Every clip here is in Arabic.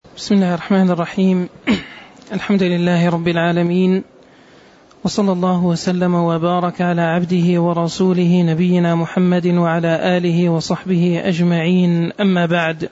بسم الله الرحمن الرحيم. الحمد لله رب العالمين، وصلى الله وسلم وبارك على عبده ورسوله نبينا محمد وعلى آله وصحبه أجمعين، أما بعد،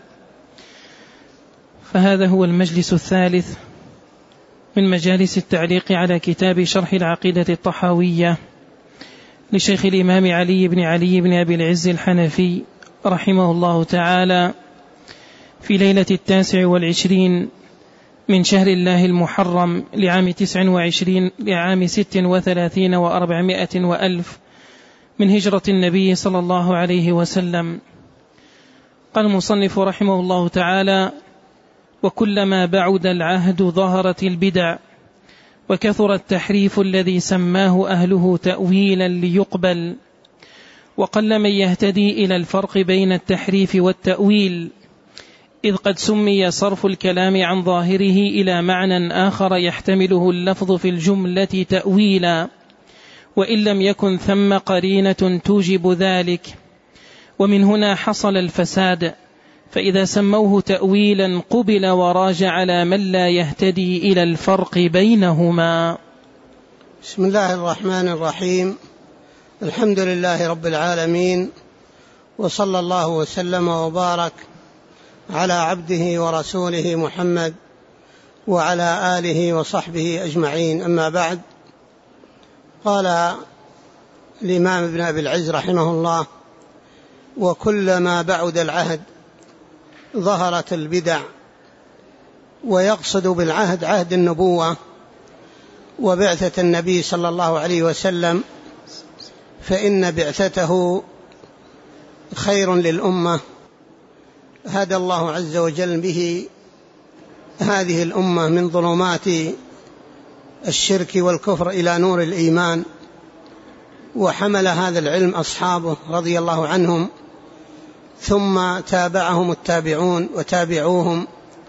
فهذا هو المجلس الثالث من مجالس التعليق على كتاب شرح العقيدة الطحاوية لشيخ الإمام علي بن أبي العز الحنفي رحمه الله تعالى، في ليلة 29 من شهر الله المحرم لعام 36 و400 وألف من هجرة النبي صلى الله عليه وسلم. قال المصنف رحمه الله تعالى: وكلما بعد العهد ظهرت البدع، وكثر التحريف الذي سماه أهله تأويلا ليقبل، وقل من يهتدي إلى الفرق بين التحريف والتأويل، إذ قد سمي صرف الكلام عن ظاهره إلى معنى آخر يحتمله اللفظ في الجملة تأويلا، وإن لم يكن ثم قرينة توجب ذلك. ومن هنا حصل الفساد، فإذا سموه تأويلا قبل وراج على من لا يهتدي إلى الفرق بينهما. بسم الله الرحمن الرحيم. الحمد لله رب العالمين، وصلى الله وسلم وبارك على عبده ورسوله محمد وعلى آله وصحبه أجمعين، أما بعد. قال الإمام ابن أبي العز رحمه الله: وكلما بعد العهد ظهرت البدع. ويقصد بالعهد عهد النبوة وبعثة النبي صلى الله عليه وسلم، فإن بعثته خير للأمة، هدى الله عز وجل به هذه الأمة من ظلمات الشرك والكفر إلى نور الإيمان، وحمل هذا العلم أصحابه رضي الله عنهم، ثم تابعهم التابعون وتابعوهم،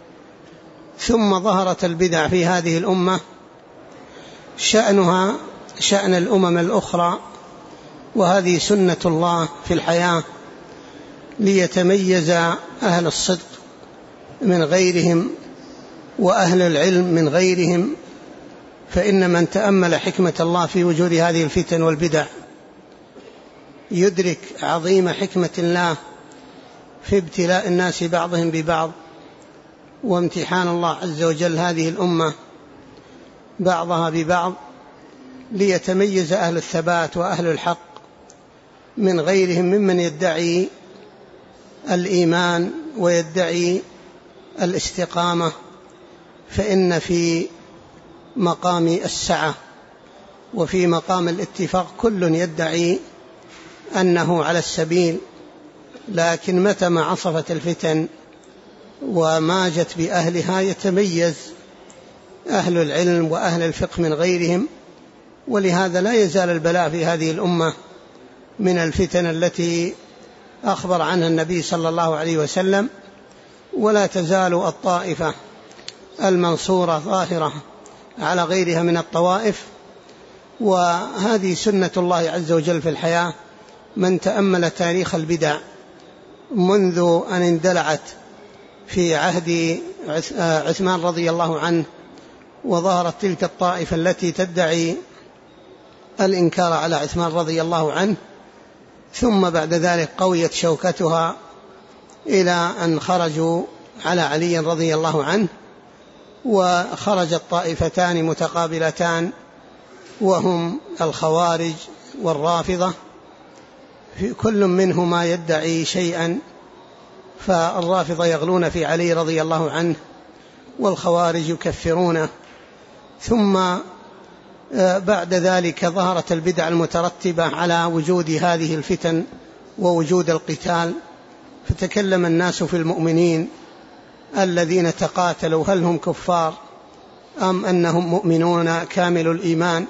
ثم ظهرت البدع في هذه الأمة، شأنها شأن الأمم الأخرى، وهذه سنة الله في الحياة، ليتميز أهل الصدق من غيرهم وأهل العلم من غيرهم. فإن من تأمل حكمة الله في وجود هذه الفتن والبدع يدرك عظيم حكمة الله في ابتلاء الناس بعضهم ببعض، وامتحان الله عز وجل هذه الأمة بعضها ببعض، ليتميز أهل الثبات وأهل الحق من غيرهم ممن يدعي الإيمان ويدعي الاستقامة. فإن في مقام السعة وفي مقام الاتفاق كل يدعي أنه على السبيل، لكن متى ما عصفت الفتن وماجت بأهلها يتميز أهل العلم وأهل الفقه من غيرهم. ولهذا لا يزال البلاء في هذه الأمة من الفتن التي أخبر عنها النبي صلى الله عليه وسلم، ولا تزال الطائفة المنصورة ظاهرة على غيرها من الطوائف. وهذه سنة الله عز وجل في الحياة. من تأمل تاريخ البدع منذ أن اندلعت في عهد عثمان رضي الله عنه، وظهرت تلك الطائفة التي تدعي الإنكار على عثمان رضي الله عنه، ثم بعد ذلك قويت شوكتها إلى أن خرجوا على علي رضي الله عنه، وخرجت طائفتان متقابلتان، وهم الخوارج والرافضة، كل منهما يدعي شيئا. فالرافضة يغلون في علي رضي الله عنه، والخوارج يكفرونه. ثم بعد ذلك ظهرت البدع المترتبة على وجود هذه الفتن ووجود القتال، فتكلم الناس في المؤمنين الذين تقاتلوا هل هم كفار أم أنهم مؤمنون كامل الإيمان.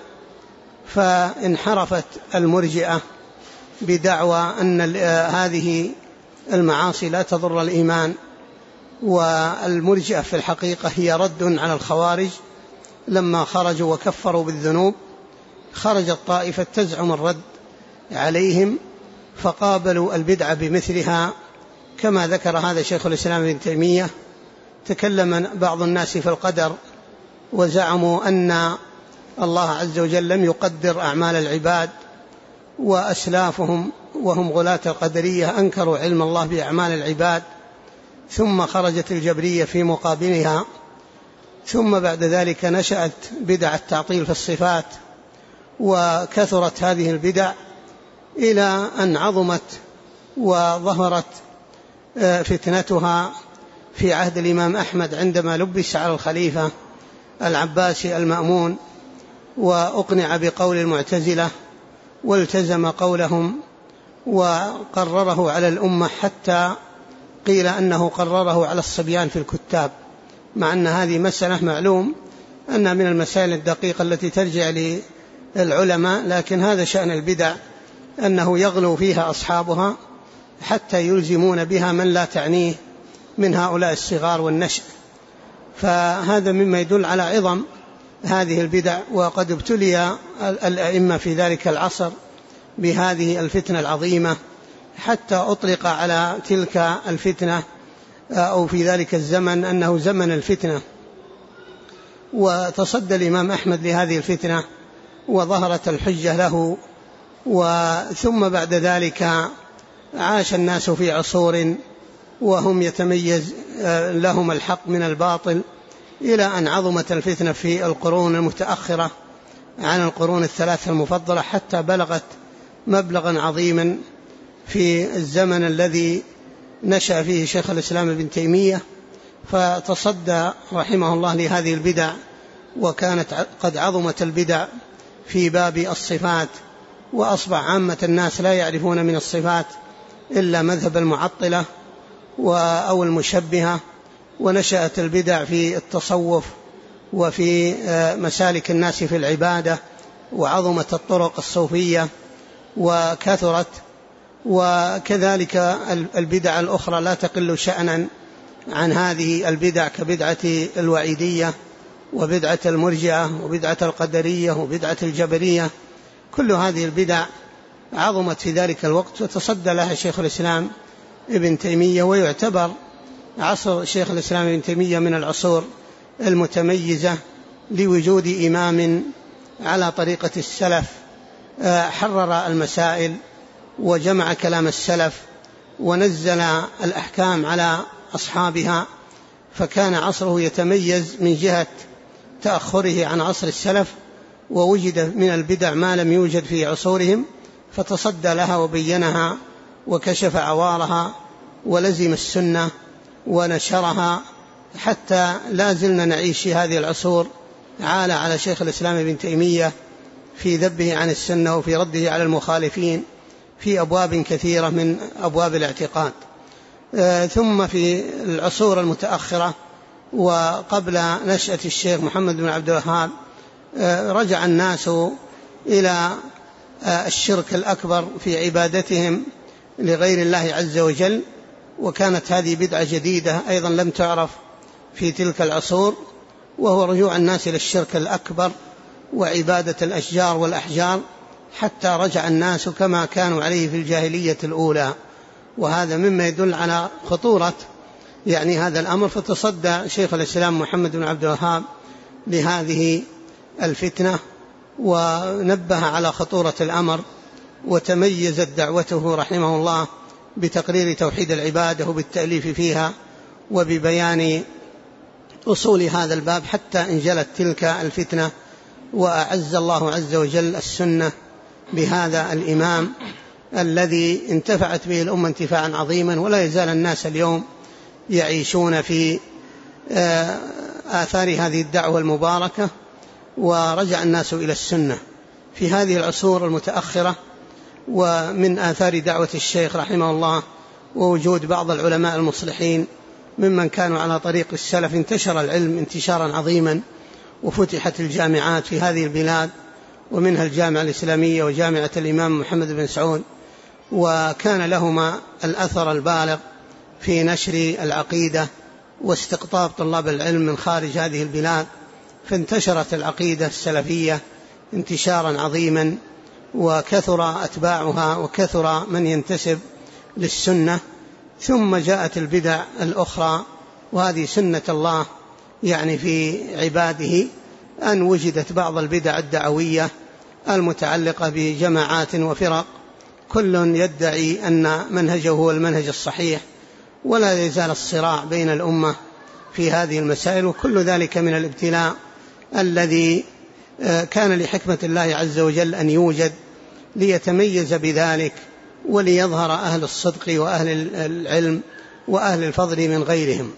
فانحرفت المرجئة بدعوى أن هذه المعاصي لا تضر الإيمان، والمرجئة في الحقيقة هي رد على الخوارج لما خرجوا وكفروا بالذنوب. خرجت طائفة تزعم الرد عليهم، فقابلوا البدعة بمثلها، كما ذكر هذا شيخ الإسلام ابن تيمية تكلم بعض الناس في القدر وزعموا أن الله عز وجل لم يقدر أعمال العباد، وأسلافهم وهم غلاة القدرية أنكروا علم الله بأعمال العباد، ثم خرجت الجبرية في مقابلها، ثم بعد ذلك نشأت بدع التعطيل في الصفات، وكثرت هذه البدع إلى أن عظمت وظهرت فتنتها في عهد الإمام أحمد عندما لبس على الخليفة العباسي المأمون وأقنع بقول المعتزلة والتزم قولهم وقرره على الأمة، حتى قيل أنه قرره على الصبيان في الكتاب، مع أن هذه مسألة معلوم أنها من المسائل الدقيقة التي ترجع للعلماء، لكن هذا شأن البدع أنه يغلو فيها أصحابها حتى يلزمون بها من لا تعنيه من هؤلاء الصغار والنشء. فهذا مما يدل على عظم هذه البدع، وقد ابتلي الأئمة في ذلك العصر بهذه الفتنة العظيمة، حتى أطلق على تلك الفتنة أو في ذلك الزمن أنه زمن الفتنة. وتصدى الإمام أحمد لهذه الفتنة وظهرت الحجة له، ثم بعد ذلك عاش الناس في عصور وهم يتميز لهم الحق من الباطل، إلى أن عظمت الفتنة في القرون المتأخرة عن القرون الثلاثة المفضلة، حتى بلغت مبلغا عظيما في الزمن الذي نشأ فيه شيخ الإسلام ابن تيمية، فتصدى رحمه الله لهذه البدع، وكانت قد عظمت البدع في باب الصفات، وأصبح عامة الناس لا يعرفون من الصفات إلا مذهب المعطلة أو المشبهة، ونشأت البدع في التصوف وفي مسالك الناس في العبادة، وعظمت الطرق الصوفية وكثرت، وكذلك البدع الأخرى لا تقل شأنا عن هذه البدع، كبدعة الوعيدية وبدعة المرجئة وبدعة القدرية وبدعة الجبرية. كل هذه البدع عظمت في ذلك الوقت وتصدى لها شيخ الإسلام ابن تيمية، ويعتبر عصر شيخ الإسلام ابن تيمية من العصور المتميزة لوجود إمام على طريقة السلف حرر المسائل وجمع كلام السلف ونزل الأحكام على أصحابها، فكان عصره يتميز من جهة تأخره عن عصر السلف، ووجد من البدع ما لم يوجد في عصورهم، فتصدى لها وبينها وكشف عوارها ولزم السنة ونشرها، حتى لا زلنا نعيش في هذه العصور. عال على شيخ الإسلام ابن تيمية في ذبه عن السنة وفي رده على المخالفين في أبواب كثيرة من أبواب الاعتقاد. ثم في العصور المتأخرة وقبل نشأة الشيخ محمد بن عبد الوهاب رجع الناس إلى الشرك الأكبر في عبادتهم لغير الله عز وجل، وكانت هذه بدعة جديدة أيضا لم تعرف في تلك العصور، وهو رجوع الناس إلى الشرك الأكبر وعبادة الأشجار والأحجار، حتى رجع الناس كما كانوا عليه في الجاهلية الأولى. وهذا مما يدل على خطورة هذا الأمر. فتصدى شيخ الإسلام محمد بن عبد الوهاب لهذه الفتنة ونبه على خطورة الأمر، وتميزت دعوته رحمه الله بتقرير توحيد العبادة وبالتأليف فيها وببيان أصول هذا الباب، حتى انجلت تلك الفتنة، وأعز الله عز وجل السنة بهذا الإمام الذي انتفعت به الأمة انتفاعا عظيما. ولا يزال الناس اليوم يعيشون في آثار هذه الدعوة المباركة، ورجع الناس إلى السنة في هذه العصور المتأخرة. ومن آثار دعوة الشيخ رحمه الله ووجود بعض العلماء المصلحين ممن كانوا على طريق السلف، انتشر العلم انتشارا عظيما، وفتحت الجامعات في هذه البلاد، ومنها الجامعة الإسلامية وجامعة الإمام محمد بن سعود، وكان لهما الأثر البالغ في نشر العقيدة واستقطاب طلاب العلم من خارج هذه البلاد، فانتشرت العقيدة السلفية انتشارا عظيما، وكثر أتباعها وكثر من ينتسب للسنة. ثم جاءت البدع الأخرى وهذه سنة الله يعني في عباده، أن وجدت بعض البدع الدعوية المتعلقة بجماعات وفرق كل يدعي أن منهجه هو المنهج الصحيح، ولا يزال الصراع بين الأمة في هذه المسائل، وكل ذلك من الابتلاء الذي كان لحكمة الله عز وجل أن يوجد ليتميز بذلك وليظهر أهل الصدق وأهل العلم وأهل الفضل من غيرهم.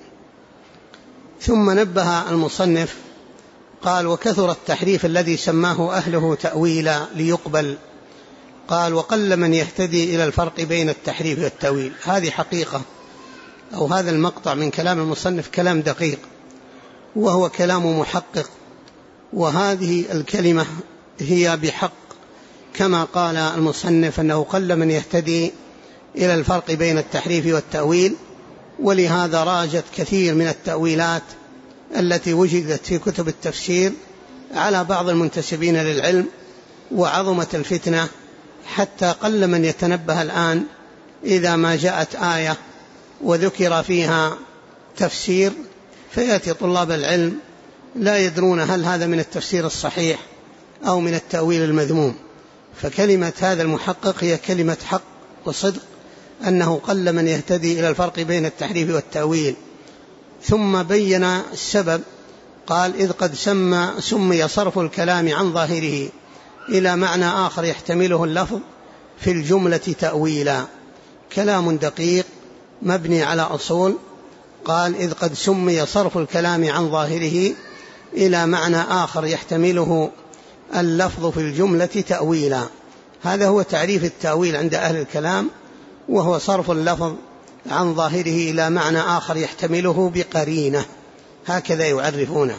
ثم نبه المصنف قال: وكثر التحريف الذي سماه أهله تأويلا ليقبل. قال: وقل من يهتدي إلى الفرق بين التحريف والتأويل. هذه حقيقة، أو هذا المقطع من كلام المصنف كلام دقيق، وهو كلام محقق، وهذه الكلمة هي بحق كما قال المصنف أنه قل من يهتدي إلى الفرق بين التحريف والتأويل. ولهذا راجت كثير من التأويلات التي وجدت في كتب التفسير على بعض المنتسبين للعلم، وعظمت الفتنة حتى قل من يتنبه الآن إذا ما جاءت آية وذكر فيها تفسير فيأتي طلاب العلم لا يدرون هل هذا من التفسير الصحيح أو من التأويل المذموم. فكلمة هذا المحقق هي كلمة حق وصدق، أنه قل من يهتدي إلى الفرق بين التحريف والتأويل. ثم بين السبب، قال: إذ قد سمي صرف الكلام عن ظاهره إلى معنى آخر يحتمله اللفظ في الجملة تأويلا. كلام دقيق مبني على أصول. قال: إذ قد سمي صرف الكلام عن ظاهره إلى معنى آخر يحتمله اللفظ في الجملة تأويلا. هذا هو تعريف التأويل عند أهل الكلام، وهو صرف اللفظ عن ظاهره إلى معنى آخر يحتمله بقرينة، هكذا يعرفونه.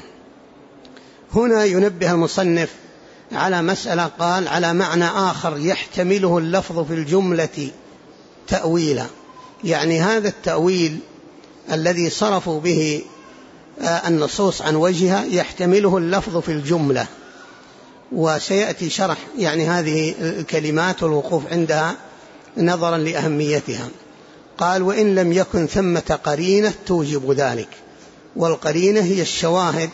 هنا ينبه المصنف على مسألة، قال: على معنى آخر يحتمله اللفظ في الجملة تأويلا، يعني هذا التأويل الذي صرفوا به النصوص عن وجهها يحتمله اللفظ في الجملة. وسيأتي شرح يعني هذه الكلمات والوقوف عندها نظرا لأهميتها. قال: وإن لم يكن ثمة قرينة توجب ذلك. والقرينة هي الشواهد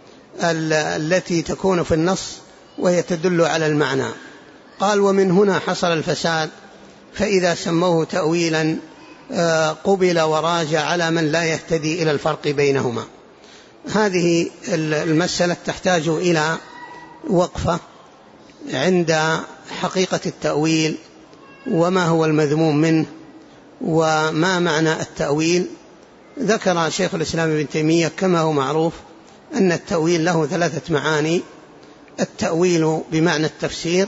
التي تكون في النص وهي تدل على المعنى. قال: ومن هنا حصل الفساد، فإذا سموه تأويلا قبل وراجع على من لا يهتدي إلى الفرق بينهما. هذه المسألة تحتاج إلى وقفة عند حقيقة التأويل، وما هو المذموم منه، وما معنى التأويل. ذكر شيخ الإسلام ابن تيمية كما هو معروف أن التأويل له 3 معاني: التأويل بمعنى التفسير،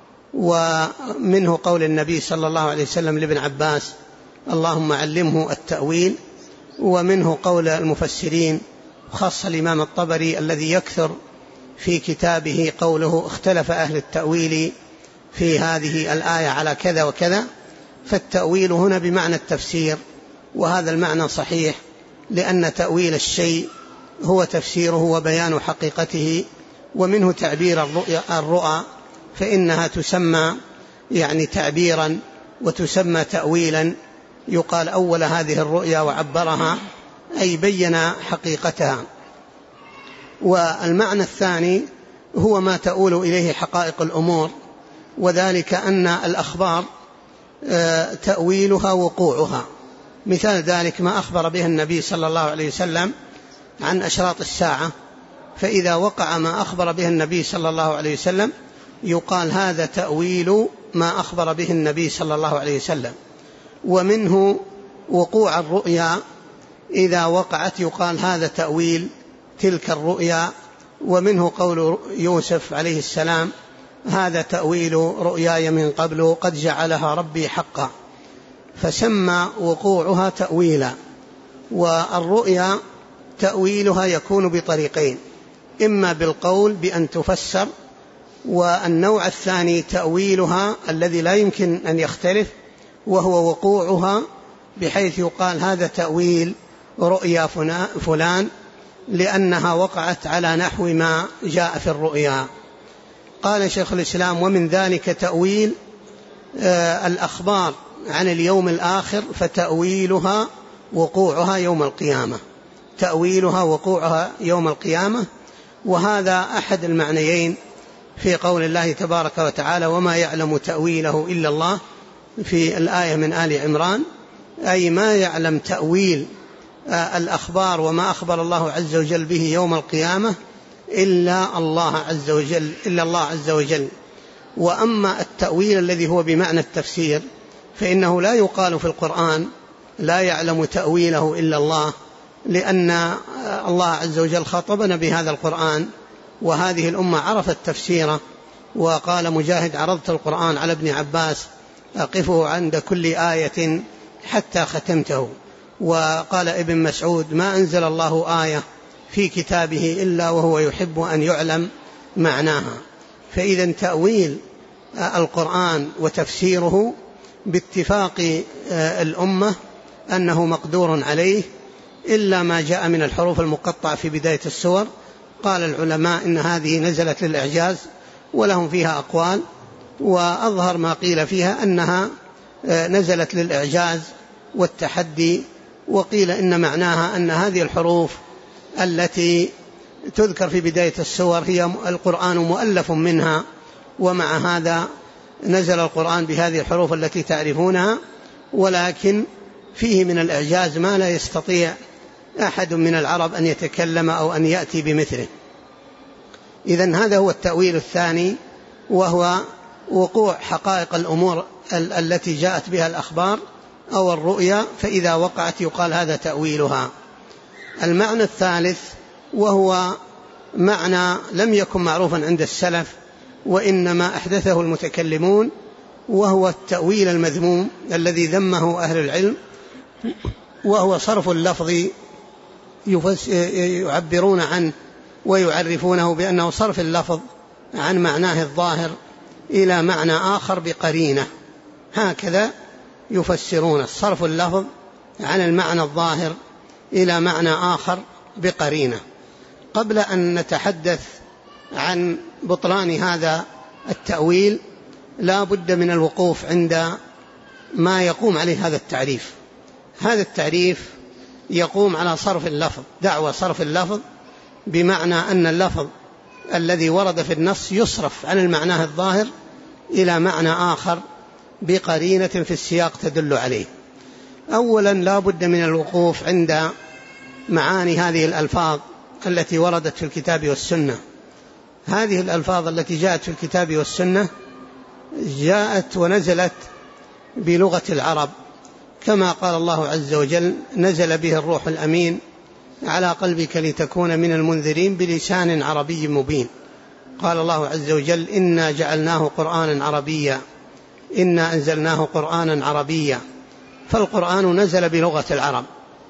ومنه قول النبي صلى الله عليه وسلم لابن عباس: اللهم علمه التأويل. ومنه قول المفسرين، خاصة الإمام الطبري الذي يكثر في كتابه قوله: اختلف أهل التأويل في هذه الآية على كذا وكذا. فالتأويل هنا بمعنى التفسير، وهذا المعنى صحيح، لأن تأويل الشيء هو تفسيره وبيان حقيقته. ومنه تعبير الرؤى، فإنها تسمى يعني تعبيرا وتسمى تأويلا، يقال أول هذه الرؤيا وعبرها، أي بين حقيقتها. والمعنى الثاني هو ما تؤول إليه حقائق الأمور، وذلك أن الأخبار تأويلها وقوعها. مثال ذلك ما أخبر به النبي صلى الله عليه وسلم عن أشراط الساعة، فإذا وقع ما أخبر به النبي صلى الله عليه وسلم يقال هذا تأويل ما أخبر به النبي صلى الله عليه وسلم. ومنه وقوع الرؤيا، إذا وقعت يقال هذا تأويل تلك الرؤيا. ومنه قول يوسف عليه السلام: هذا تأويل رؤياي من قبل قد جعلها ربي حقا. فسمى وقوعها تأويلا. والرؤيا تأويلها يكون بطريقين: إما بالقول بأن تفسر، والنوع الثاني تأويلها الذي لا يمكن أن يختلف، وهو وقوعها، بحيث يقال هذا تأويل رؤيا فلان لأنها وقعت على نحو ما جاء في الرؤيا. قال شيخ الإسلام: ومن ذلك تأويل الأخبار عن اليوم الآخر، فتأويلها وقوعها يوم القيامة. تأويلها وقوعها يوم القيامة. وهذا أحد المعنيين في قول الله تبارك وتعالى وما يعلم تأويله إلا الله في الآية من آل عمران، أي ما يعلم تأويل الأخبار وما أخبر الله عز وجل به يوم القيامة إلا الله عز وجل. وأما التأويل الذي هو بمعنى التفسير فإنه لا يقال في القرآن لا يعلم تأويله إلا الله، لأن الله عز وجل خاطبنا بهذا القرآن وهذه الأمة عرفت تفسيره. وقال مجاهد عرضت القرآن على ابن عباس أقفه عند كل آية حتى ختمته. وقال ابن مسعود ما أنزل الله آية في كتابه إلا وهو يحب أن يعلم معناها. فإذا تأويل القرآن وتفسيره باتفاق الأمة أنه مقدور عليه إلا ما جاء من الحروف المقطعة في بداية السور. قال العلماء إن هذه نزلت للإعجاز ولهم فيها أقوال، وأظهر ما قيل فيها أنها نزلت للإعجاز والتحدي. وقيل إن معناها أن هذه الحروف التي تذكر في بداية السور هي القرآن مؤلف منها، ومع هذا نزل القرآن بهذه الحروف التي تعرفونها، ولكن فيه من الإعجاز ما لا يستطيع أحد من العرب أن يتكلم أو أن يأتي بمثله. إذن هذا هو التأويل الثاني، وهو وقوع حقائق الأمور التي جاءت بها الأخبار أو الرؤيا، فإذا وقعت يقال هذا تأويلها. المعنى الثالث وهو معنى لم يكن معروفا عند السلف وإنما أحدثه المتكلمون، وهو التأويل المذموم الذي ذمه أهل العلم، وهو صرف اللفظ يعبرون عنه ويعرفونه بأنه صرف اللفظ عن معناه الظاهر إلى معنى آخر بقرينة. هكذا يفسرون صرف اللفظ عن المعنى الظاهر إلى معنى آخر بقرينة. قبل أن نتحدث عن بطلان هذا التأويل لا بد من الوقوف عند ما يقوم عليه هذا التعريف. هذا التعريف يقوم على صرف اللفظ، دعوى صرف اللفظ، بمعنى أن اللفظ الذي ورد في النص يصرف عن المعنى الظاهر إلى معنى آخر بقرينة في السياق تدل عليه. أولا لا بد من الوقوف عند معاني هذه الألفاظ التي وردت في الكتاب والسنة. هذه الألفاظ التي جاءت في الكتاب والسنة جاءت ونزلت بلغة العرب، كما قال الله عز وجل نزل به الروح الأمين على قلبك لتكون من المنذرين بلسان عربي مبين. قال الله عز وجل إنا جعلناه قرآنا عربيا إنا أنزلناه قرآنا عربيا. فالقرآن نزل بلغة العرب.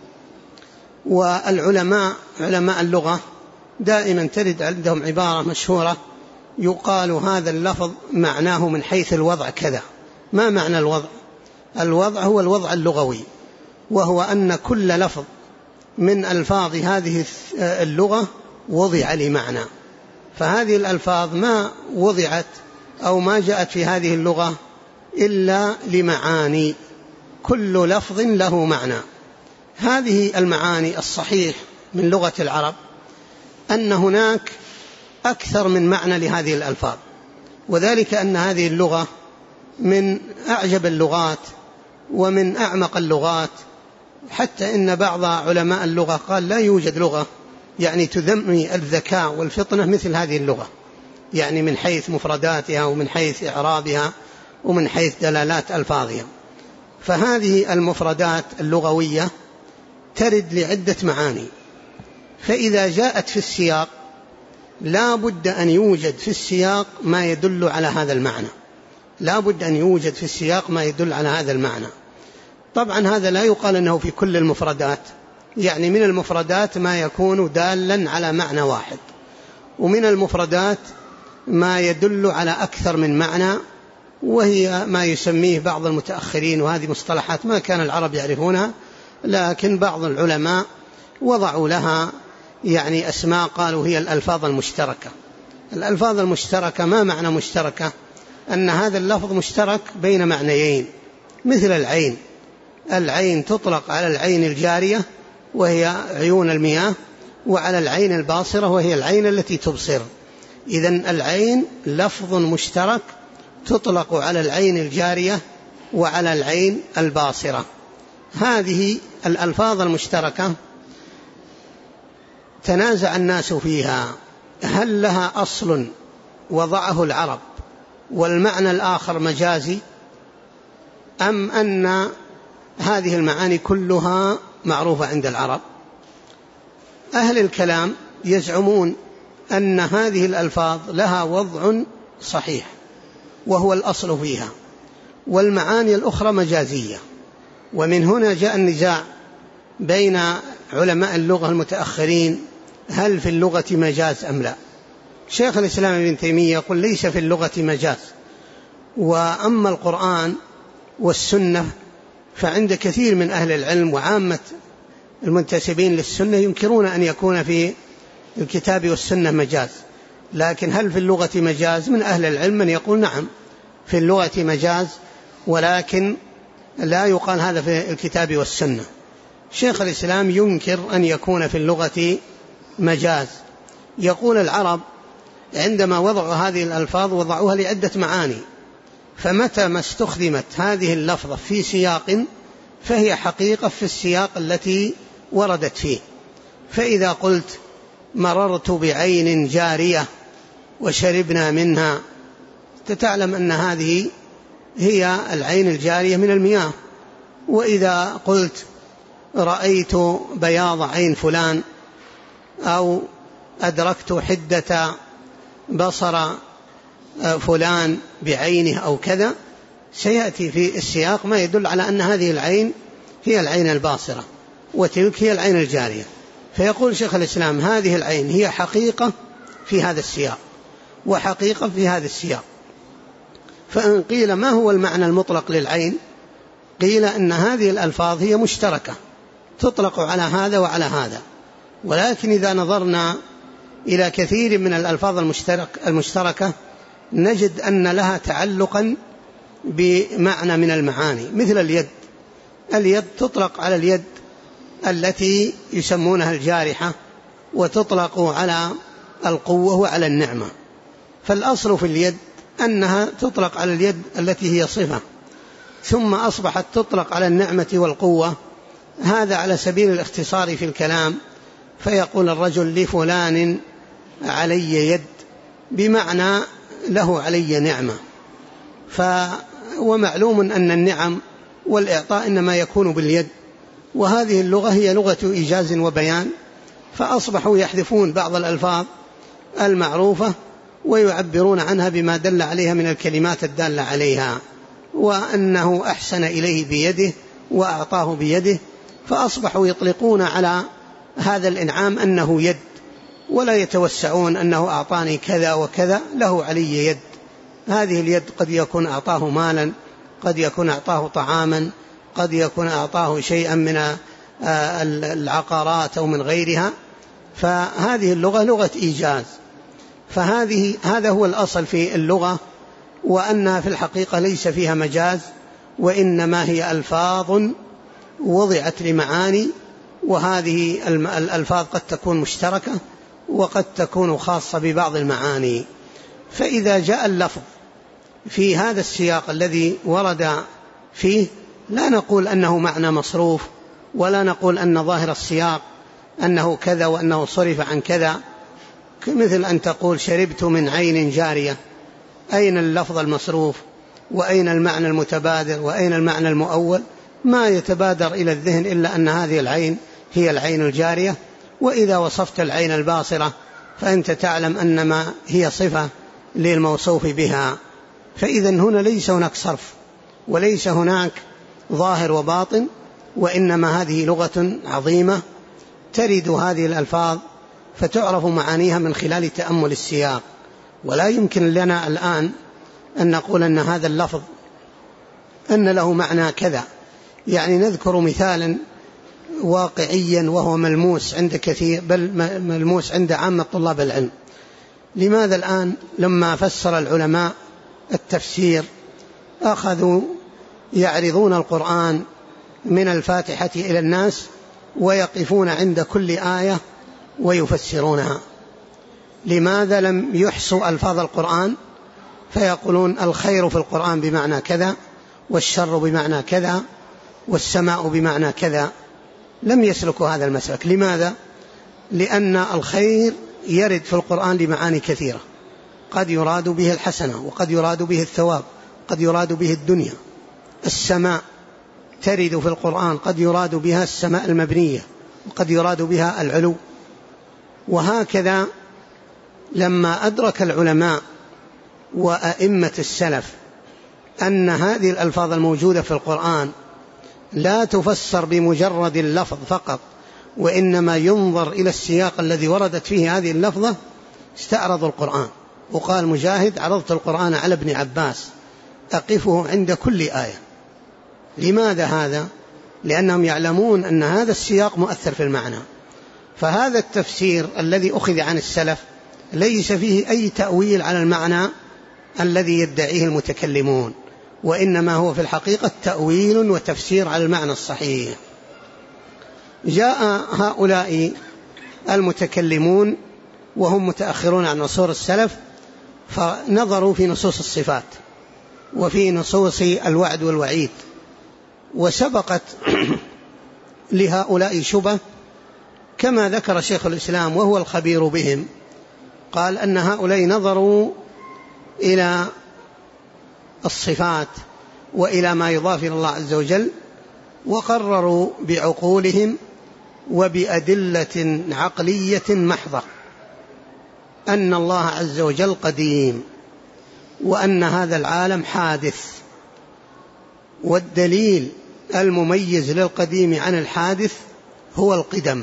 والعلماء علماء اللغة دائما ترد عندهم عبارة مشهورة يقال هذا اللفظ معناه من حيث الوضع كذا. ما معنى الوضع؟ الوضع هو الوضع اللغوي، وهو أن كل لفظ من ألفاظ هذه اللغة وضع لمعنى. فهذه الألفاظ ما وضعت أو ما جاءت في هذه اللغة إلا لمعاني، كل لفظ له معنى. هذه المعاني الصحيح من لغة العرب أن هناك أكثر من معنى لهذه الألفاظ، وذلك أن هذه اللغة من أعجب اللغات ومن أعمق اللغات، حتى إن بعض علماء اللغة قال لا يوجد لغة يعني تذمي الذكاء والفطنة مثل هذه اللغة، يعني من حيث مفرداتها ومن حيث إعرابها ومن حيث دلالات ألفاظها. فهذه المفردات اللغوية ترد لعدة معاني، فإذا جاءت في السياق لا بد أن يوجد في السياق ما يدل على هذا المعنى، لا بد أن يوجد في السياق ما يدل على هذا المعنى. طبعا هذا لا يقال أنه في كل المفردات، يعني من المفردات ما يكون دالا على معنى واحد، ومن المفردات ما يدل على أكثر من معنى، وهي ما يسميه بعض المتأخرين، وهذه مصطلحات ما كان العرب يعرفونها، لكن بعض العلماء وضعوا لها يعني أسماء، قالوا هي الألفاظ المشتركة. الألفاظ المشتركة ما معنى مشتركة؟ أن هذا اللفظ مشترك بين معنيين، مثل العين. العين تطلق على العين الجارية وهي عيون المياه، وعلى العين الباصرة وهي العين التي تبصر. إذن العين لفظ مشترك تطلق على العين الجارية وعلى العين الباصرة. هذه الألفاظ المشتركة تنازع الناس فيها، هل لها أصل وضعه العرب والمعنى الآخر مجازي، أم أن هذه المعاني كلها معروفة عند العرب؟ أهل الكلام يزعمون أن هذه الألفاظ لها وضع صحيح وهو الأصل فيها، والمعاني الأخرى مجازية. ومن هنا جاء النزاع بين علماء اللغة المتأخرين، هل في اللغة مجاز أم لا؟ شيخ الإسلام ابن تيمية يقول ليس في اللغة مجاز، وأما القرآن والسنة فعند كثير من أهل العلم وعامة المنتسبين للسنة ينكرون أن يكون في الكتاب والسنة مجاز. لكن هل في اللغة مجاز؟ من أهل العلم من يقول نعم في اللغة مجاز، ولكن لا يقال هذا في الكتاب والسنة. شيخ الإسلام ينكر أن يكون في اللغة مجاز. يقول العرب عندما وضعوا هذه الألفاظ وضعوها لعدة معاني، فمتى ما استخدمت هذه اللفظة في سياق فهي حقيقة في السياق التي وردت فيه. فإذا قلت مررت بعين جارية وشربنا منها، تتعلم أن هذه هي العين الجارية من المياه. وإذا قلت رأيت بياض عين فلان أو أدركت حدة بصر فلان بعينه أو كذا، سيأتي في السياق ما يدل على أن هذه العين هي العين الباصرة وتلك هي العين الجارية. فيقول شيخ الإسلام هذه العين هي حقيقة في هذا السياق وحقيقة في هذا السياق. فإن قيل ما هو المعنى المطلق للعين؟ قيل أن هذه الألفاظ هي مشتركة تطلق على هذا وعلى هذا، ولكن إذا نظرنا إلى كثير من الألفاظ المشتركة نجد أن لها تعلقا بمعنى من المعاني، مثل اليد. اليد تطلق على اليد التي يسمونها الجارحة، وتطلق على القوة وعلى النعمة. فالأصل في اليد أنها تطلق على اليد التي هي صفة، ثم أصبحت تطلق على النعمة والقوة. هذا على سبيل الاختصار في الكلام، فيقول الرجل لفلان علي يد، بمعنى له علي نعمة. ومعلوم أن النعم والإعطاء إنما يكون باليد، وهذه اللغة هي لغة إيجاز وبيان، فأصبحوا يحذفون بعض الألفاظ المعروفة ويعبرون عنها بما دل عليها من الكلمات الدالة عليها، وأنه أحسن إليه بيده وأعطاه بيده، فأصبحوا يطلقون على هذا الإنعام أنه يد، ولا يتوسعون أنه أعطاني كذا وكذا له علي يد. هذه اليد قد يكون أعطاه مالا، قد يكون أعطاه طعاما، قد يكون أعطاه شيئا من العقارات أو من غيرها. فهذه اللغة لغة إيجاز، هذا هو الأصل في اللغة، وأنها في الحقيقة ليس فيها مجاز، وإنما هي ألفاظ وضعت لمعاني، وهذه الألفاظ قد تكون مشتركة وقد تكون خاصة ببعض المعاني. فإذا جاء اللفظ في هذا السياق الذي ورد فيه لا نقول أنه معنى مصروف، ولا نقول أن ظاهر السياق أنه كذا وأنه صرف عن كذا، مثل أن تقول شربت من عين جارية. أين اللفظ المصروف؟ وأين المعنى المتبادر؟ وأين المعنى المؤول؟ ما يتبادر إلى الذهن إلا أن هذه العين هي العين الجارية. وإذا وصفت العين الباصرة فأنت تعلم أنما هي صفة للموصوف بها. فإذا هنا ليس هناك صرف وليس هناك ظاهر وباطن، وإنما هذه لغة عظيمة ترد هذه الألفاظ فتعرف معانيها من خلال تأمل السياق. ولا يمكن لنا الآن أن نقول أن هذا اللفظ أن له معنى كذا، يعني نذكر مثالا واقعيا وهو ملموس عند كثير، بل ملموس عند عامة طلاب العلم. لماذا الآن لما فسر العلماء التفسير أخذوا يعرضون القرآن من الفاتحة إلى الناس ويقفون عند كل آية ويفسرونها. لماذا لم يحصوا ألفاظ القرآن فيقولون الخير في القرآن بمعنى كذا، والشر بمعنى كذا، والسماء بمعنى كذا؟ لم يسلكوا هذا المسلك. لماذا؟ لأن الخير يرد في القرآن لمعاني كثيرة، قد يراد به الحسنة، وقد يراد به الثواب، قد يراد به الدنيا. السماء ترد في القرآن قد يراد بها السماء المبنية، وقد يراد بها العلو. وهكذا لما أدرك العلماء وأئمة السلف أن هذه الألفاظ الموجودة في القرآن لا تفسر بمجرد اللفظ فقط، وإنما ينظر إلى السياق الذي وردت فيه هذه اللفظة، استعرضوا القرآن. وقال مجاهد: عرضت القرآن على ابن عباس أقفه عند كل آية. لماذا هذا؟ لأنهم يعلمون أن هذا السياق مؤثر في المعنى. فهذا التفسير الذي أخذ عن السلف ليس فيه أي تأويل على المعنى الذي يدعيه المتكلمون، وإنما هو في الحقيقة تأويل وتفسير على المعنى الصحيح. جاء هؤلاء المتكلمون وهم متأخرون عن عصور السلف فنظروا في نصوص الصفات وفي نصوص الوعد والوعيد، وسبقت لهؤلاء شبه كما ذكر شيخ الإسلام وهو الخبير بهم. قال أن هؤلاء نظروا إلى الصفات وإلى ما يضاف إلى الله عز وجل، وقرروا بعقولهم وبأدلة عقلية محضة أن الله عز وجل قديم، وأن هذا العالم حادث. والدليل المميز للقديم عن الحادث هو القدم.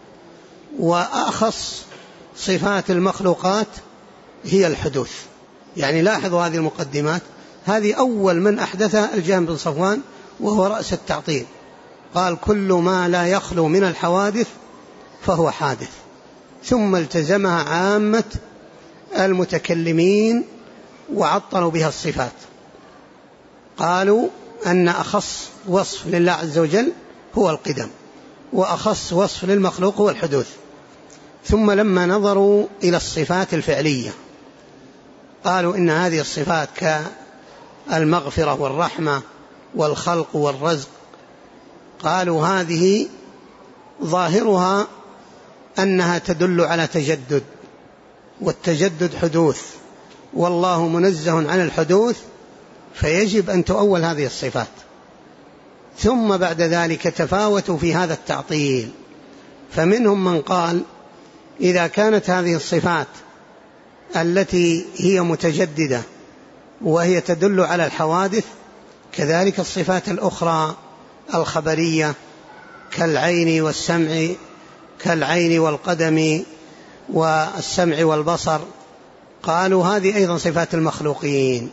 وأخص صفات المخلوقات هي الحدوث. يعني لاحظوا هذه المقدمات، هذه أول من أحدثها الجهم بن صفوان وهو رأس التعطيل. قال: كل ما لا يخلو من الحوادث فهو حادث. ثم التزمها عامة المتكلمين وعطلوا بها الصفات. قالوا أن أخص وصف لله عز وجل هو القدم، وأخص وصف للمخلوق هو الحدوث. ثم لما نظروا إلى الصفات الفعلية قالوا إن هذه الصفات كالمغفرة والرحمة والخلق والرزق، قالوا هذه ظاهرها أنها تدل على تجدد، والتجدد حدوث، والله منزه عن الحدوث، فيجب أن تؤول هذه الصفات. ثم بعد ذلك تفاوتوا في هذا التعطيل، فمنهم من قال إذا كانت هذه الصفات التي هي متجددة وهي تدل على الحوادث، كذلك الصفات الأخرى الخبرية كالعين والسمع، كالعين والقدم والسمع والبصر، قالوا هذه أيضا صفات المخلوقين،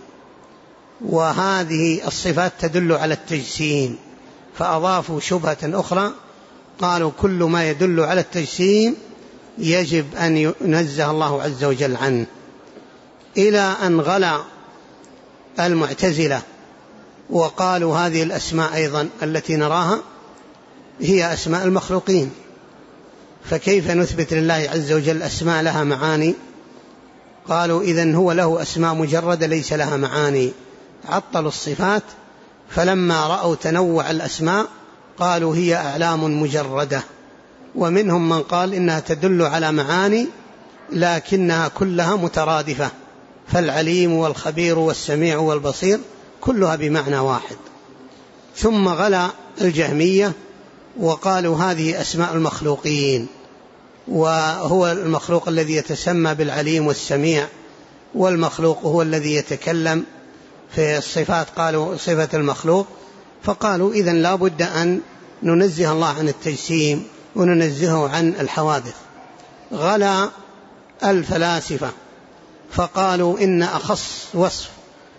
وهذه الصفات تدل على التجسيم. فأضافوا شبهة أخرى، قالوا كل ما يدل على التجسيم يجب أن ينزه الله عز وجل عنه، إلى أن غلا المعتزلة وقالوا هذه الأسماء أيضا التي نراها هي أسماء المخلوقين، فكيف نثبت لله عز وجل أسماء لها معاني؟ قالوا إذن هو له أسماء مجردة ليس لها معاني. عطلوا الصفات، فلما رأوا تنوع الأسماء قالوا هي أعلام مجردة. ومنهم من قال إنها تدل على معاني لكنها كلها مترادفة، فالعليم والخبير والسميع والبصير كلها بمعنى واحد. ثم غلا الجهمية وقالوا هذه أسماء المخلوقين، وهو المخلوق الذي يتسمى بالعليم والسميع، والمخلوق هو الذي يتكلم في الصفات، قالوا صفة المخلوق. فقالوا إذن لا بد أن ننزه الله عن التجسيم وننزهه عن الحوادث. غلا الفلاسفة فقالوا إن أخص وصف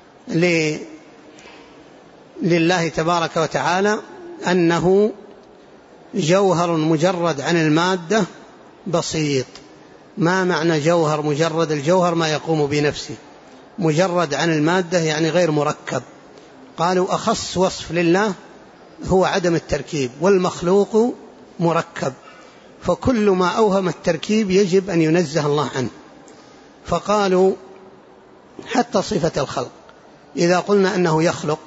لله تبارك وتعالى أنه جوهر مجرد عن المادة بسيط. ما معنى جوهر مجرد؟ الجوهر ما يقوم بنفسه، مجرد عن المادة يعني غير مركب. قالوا أخص وصف لله هو عدم التركيب، والمخلوق مركب، فكل ما أوهم التركيب يجب أن ينزه الله عنه. فقالوا حتى صفة الخلق إذا قلنا أنه يخلق،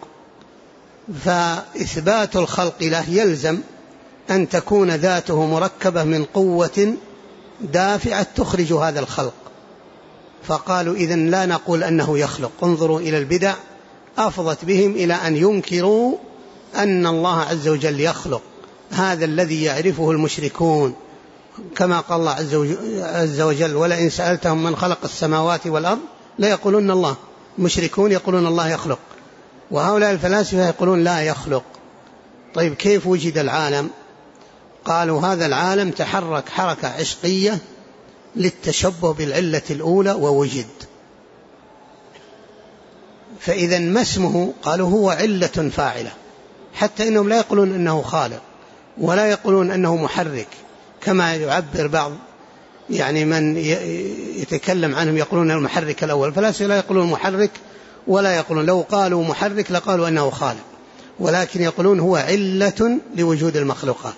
فإثبات الخلق له يلزم أن تكون ذاته مركبة من قوة دافعة تخرج هذا الخلق. فقالوا إذن لا نقول أنه يخلق. انظروا إلى البدع أفضت بهم إلى أن ينكروا أن الله عز وجل يخلق، هذا الذي يعرفه المشركون، كما قال الله عز وجل ولئن سألتهم من خلق السماوات والأرض لا يقولون الله. المشركون يقولون الله يخلق، وهؤلاء الفلاسفة يقولون لا يخلق. طيب كيف وجد العالم؟ قالوا هذا العالم تحرك حركة عشقية للتشبه بالعلة الأولى ووجد. فإذا ما اسمه؟ قالوا هو علة فاعلة، حتى إنهم لا يقولون أنه خالق ولا يقولون أنه محرك كما يعبر بعض يعني من يتكلم عنهم يقولون المحرك الأول. فلاسفة لا يقولون محرك ولا يقولون، لو قالوا محرك لقالوا أنه خالق، ولكن يقولون هو علة لوجود المخلوقات.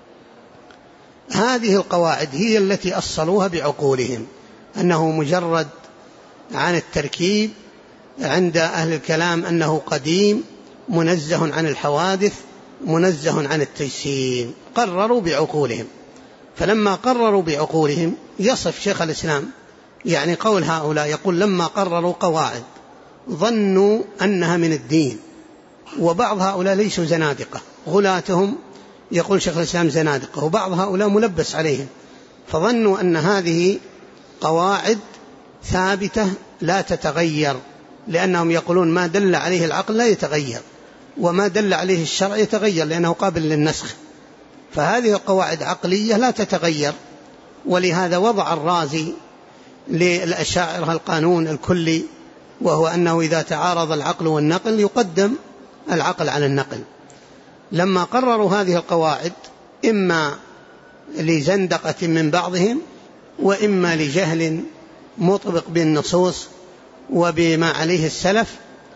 هذه القواعد هي التي أصلوها بعقولهم، أنه مجرد عن التركيب، عند أهل الكلام أنه قديم منزه عن الحوادث منزه عن التجسيم. قرروا بعقولهم. فلما قرروا بعقولهم يصف شيخ الإسلام يعني قول هؤلاء، يقول لما قرروا قواعد ظنوا أنها من الدين، وبعض هؤلاء ليسوا زنادقة، غلاتهم يقول شيخ الإسلام زنادقة، وبعض هؤلاء ملبس عليهم، فظنوا أن هذه قواعد ثابتة لا تتغير، لأنهم يقولون ما دل عليه العقل لا يتغير، وما دل عليه الشرع يتغير لأنه قابل للنسخ. فهذه القواعد عقلية لا تتغير. ولهذا وضع الرازي للأشاعرة القانون الكلي، وهو أنه إذا تعارض العقل والنقل يقدم العقل على النقل. لما قرروا هذه القواعد إما لزندقة من بعضهم وإما لجهل مطبق بالنصوص وبما عليه السلف،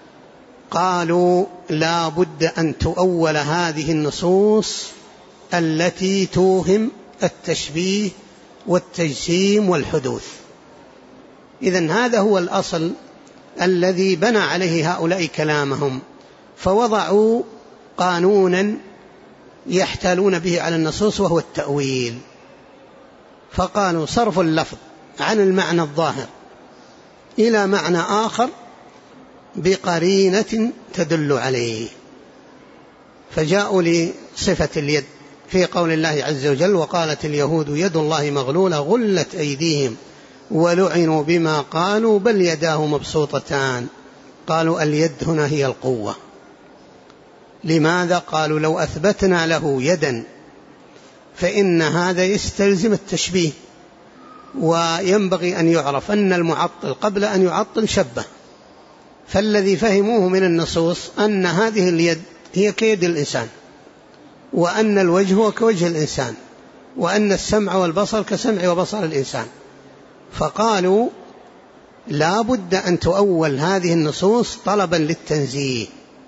قالوا لا بد أن تؤول هذه النصوص التي توهم التشبيه والتجسيم والحدوث. إذن هذا هو الأصل الذي بنى عليه هؤلاء كلامهم، فوضعوا قانونا يحتالون به على النصوص وهو التأويل. فقالوا صرف اللفظ عن المعنى الظاهر إلى معنى آخر بقرينة تدل عليه. فجاءوا لصفة اليد في قول الله عز وجل وقالت اليهود يد الله مغلولة غلت أيديهم ولعنوا بما قالوا بل يداه مبسوطتان. قالوا اليد هنا هي القوة. لماذا؟ قالوا لو أثبتنا له يدا فإن هذا يستلزم التشبيه، وينبغي أن يعرف أن المعطل قبل أن يعطل شبه. فالذي فهموه من النصوص أن هذه اليد هي كيد الإنسان، وأن الوجه هو كوجه الإنسان، وأن السمع والبصر كسمع وبصر الإنسان. فقالوا لا بد أن تؤول هذه النصوص طلبا للتنزيه.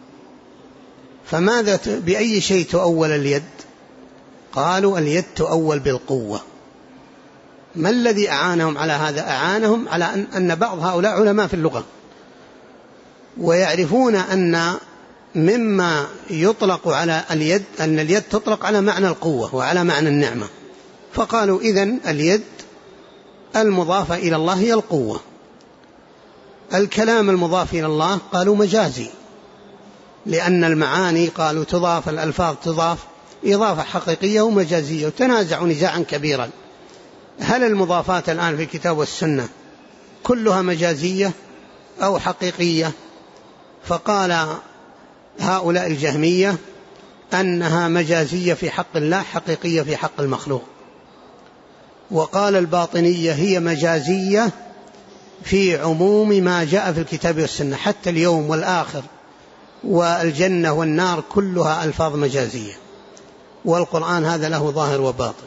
فماذا بأي شيء تؤول اليد؟ قالوا اليد تؤول بالقوة. ما الذي أعانهم على هذا؟ أعانهم على أن بعض هؤلاء علماء في اللغة ويعرفون أن مما يطلق على اليد أن اليد تطلق على معنى القوة وعلى معنى النعمة. فقالوا إذن اليد المضافة إلى الله هي القوة. الكلام المضاف إلى الله قالوا مجازي، لأن المعاني قالوا تضاف، الألفاظ تضاف إضافة حقيقية ومجازية، وتنازعوا نزاعا كبيرا. هل المضافات الآن في الكتاب والسنة كلها مجازية أو حقيقية؟ فقال هؤلاء الجهمية أنها مجازية في حق الله حقيقية في حق المخلوق. وقال الباطنية هي مجازية في عموم ما جاء في الكتاب والسنة، حتى اليوم والآخر والجنة والنار كلها ألفاظ مجازية، والقرآن هذا له ظاهر وباطن.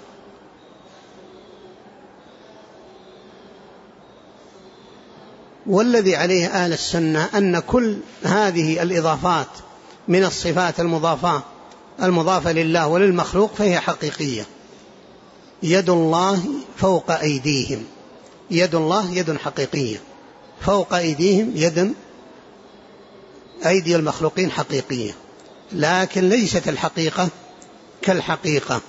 والذي عليه أهل السنة أن كل هذه الإضافات من الصفات المضافة المضافة لله وللمخلوق فهي حقيقية. يد الله فوق أيديهم، يد الله يد حقيقية، فوق أيديهم يد أيدي المخلوقين حقيقية، لكن ليست الحقيقة كالحقيقة.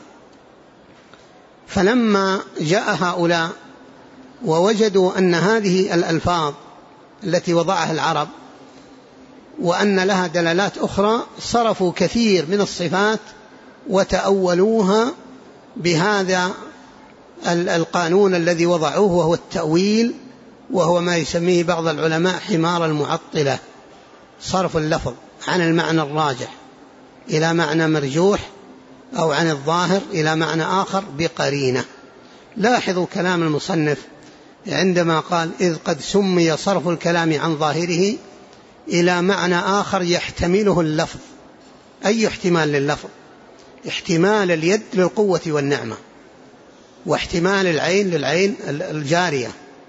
فلما جاء هؤلاء ووجدوا أن هذه الألفاظ التي وضعها العرب وأن لها دلالات أخرى، صرفوا كثير من الصفات وتأولوها بهذا القانون الذي وضعوه، وهو التأويل، وهو ما يسميه بعض العلماء حمار المعطلة، صرف اللفظ عن المعنى الراجح إلى معنى مرجوح، أو عن الظاهر إلى معنى آخر بقرينة. لاحظوا كلام المصنف عندما قال: إذ قد سمي صرف الكلام عن ظاهره إلى معنى آخر يحتمله اللفظ. أي احتمال لللفظ؟ احتمال اليد للقوة والنعمة، واحتمال العين للعين الجارية،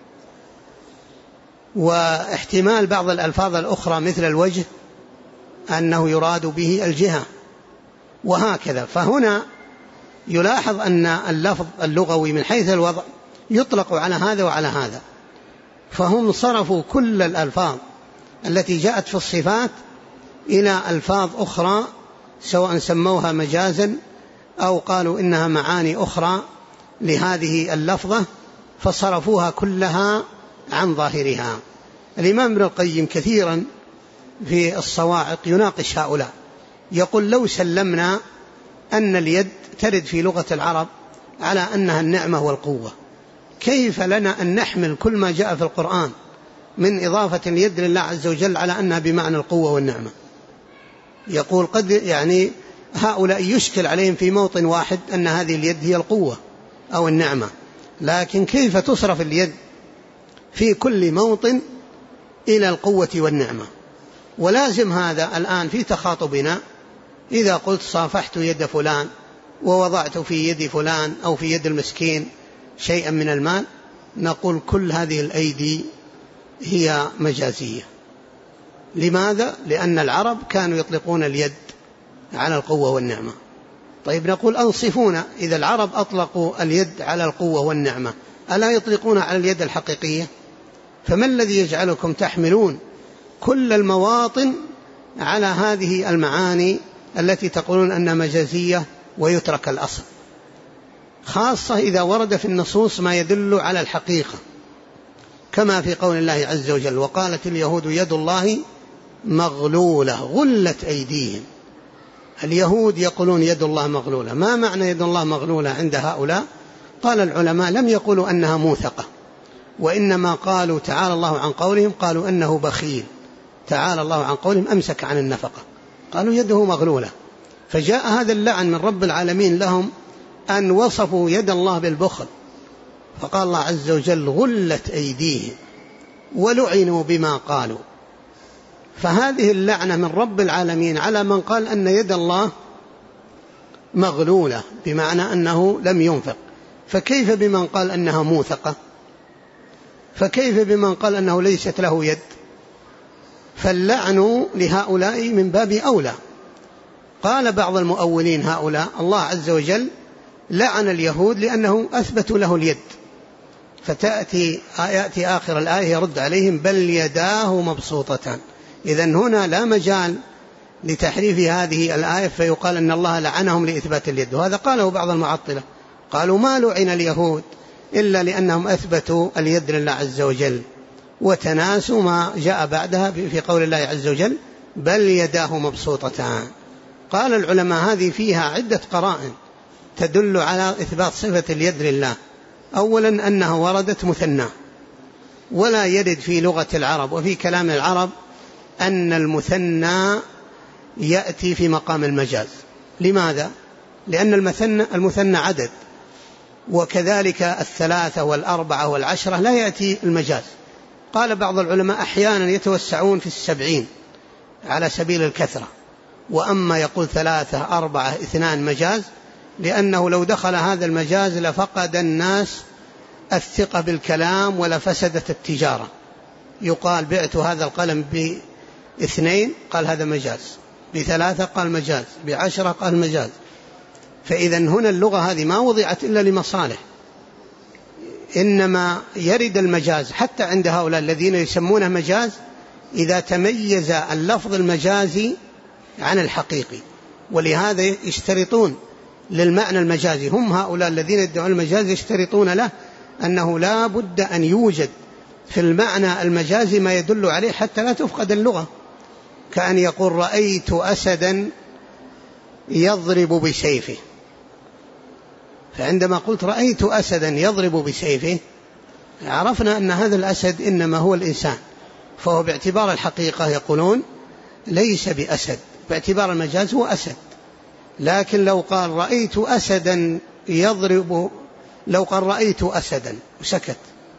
واحتمال بعض الألفاظ الأخرى مثل الوجه أنه يراد به الجهة، وهكذا. فهنا يلاحظ أن اللفظ اللغوي من حيث الوضع يطلق على هذا وعلى هذا، فهم صرفوا كل الألفاظ التي جاءت في الصفات إلى ألفاظ أخرى، سواء سموها مجازا أو قالوا إنها معاني أخرى لهذه اللفظة، فصرفوها كلها عن ظاهرها. الإمام ابن القيم كثيرا في الصواعق يناقش هؤلاء، يقول: لو سلمنا أن اليد ترد في لغة العرب على أنها النعمة والقوة، كيف لنا أن نحمل كل ما جاء في القرآن من إضافة اليد لله عز وجل على أنها بمعنى القوة والنعمة؟ يقول قد يعني هؤلاء يشكل عليهم في موطن واحد أن هذه اليد هي القوة أو النعمة، لكن كيف تصرف اليد في كل موطن إلى القوة والنعمة؟ ولازم هذا الآن في تخاطبنا، إذا قلت صافحت يد فلان ووضعت في يد فلان أو في يد المسكين شيئا من المال، نقول كل هذه الأيدي هي مجازية. لماذا؟ لأن العرب كانوا يطلقون اليد على القوة والنعمة. طيب نقول أنصفونا، إذا العرب أطلقوا اليد على القوة والنعمة ألا يطلقون على اليد الحقيقية؟ فما الذي يجعلكم تحملون كل المواطن على هذه المعاني التي تقولون أنها مجازية ويترك الأصل، خاصة إذا ورد في النصوص ما يدل على الحقيقة، كما في قول الله عز وجل: وقالت اليهود يد الله مغلولة غلت أيديهم. اليهود يقولون يد الله مغلولة. ما معنى يد الله مغلولة عند هؤلاء؟ قال العلماء: لم يقولوا أنها موثقة، وإنما قالوا تعالى الله عن قولهم، قالوا أنه بخيل، تعالى الله عن قولهم أمسك عن النفقة، قالوا يده مغلولة. فجاء هذا اللعن من رب العالمين لهم أن وصفوا يد الله بالبخل، فقال الله عز وجل: غلت أيديهم ولعنوا بما قالوا. فهذه اللعنة من رب العالمين على من قال أن يد الله مغلولة، بمعنى أنه لم ينفق. فكيف بمن قال أنها موثقة؟ فكيف بمن قال أنه ليست له يد؟ فاللعن لهؤلاء من باب أولى. قال بعض المؤولين هؤلاء: الله عز وجل لعن اليهود لأنه أثبتوا له اليد، يأتي آخر الآية يرد عليهم: بل يداه مبسوطتان. إذن هنا لا مجال لتحريف هذه الآية فيقال أن الله لعنهم لإثبات اليد. وهذا قاله بعض المعطلة، قالوا ما لعن اليهود إلا لأنهم أثبتوا اليد لله عز وجل، وتناسوا ما جاء بعدها في قول الله عز وجل: بل يداه مبسوطتان. قال العلماء: هذه فيها عدة قرائن تدل على إثبات صفة اليد لله. أولا أنها وردت مثنى، ولا يرد في لغة العرب وفي كلام العرب أن المثنى يأتي في مقام المجاز. لماذا؟ لأن المثنى عدد، وكذلك الثلاثة والأربعة والعشرة لا يأتي المجاز. قال بعض العلماء: أحيانا يتوسعون في 70 على سبيل الكثرة، وأما يقول 3 4 2 مجاز، لأنه لو دخل هذا المجاز لفقد الناس الثقة بالكلام ولفسدت التجارة. يقال: بعت هذا القلم ب2، قال هذا مجاز، ب3 قال مجاز، ب10 قال مجاز. فإذا هنا اللغة هذه ما وضعت إلا لمصالح، إنما يرد المجاز حتى عند هؤلاء الذين يسمونه مجاز إذا تميز اللفظ المجازي عن الحقيقي، ولهذا يشترطون للمعنى المجازي، هم هؤلاء الذين يدعون المجاز يشترطون له أنه لا بد أن يوجد في المعنى المجازي ما يدل عليه حتى لا تفقد اللغة، كأن يقول رأيت أسدا يضرب بسيفه، فعندما قلت رأيت أسدا يضرب بسيفه عرفنا أن هذا الأسد إنما هو الإنسان، فهو باعتبار الحقيقة يقولون ليس بأسد، باعتبار المجاز هو أسد. لكن لو قال رأيت أسدا يضرب، لو قال رأيت أسدا وسكت،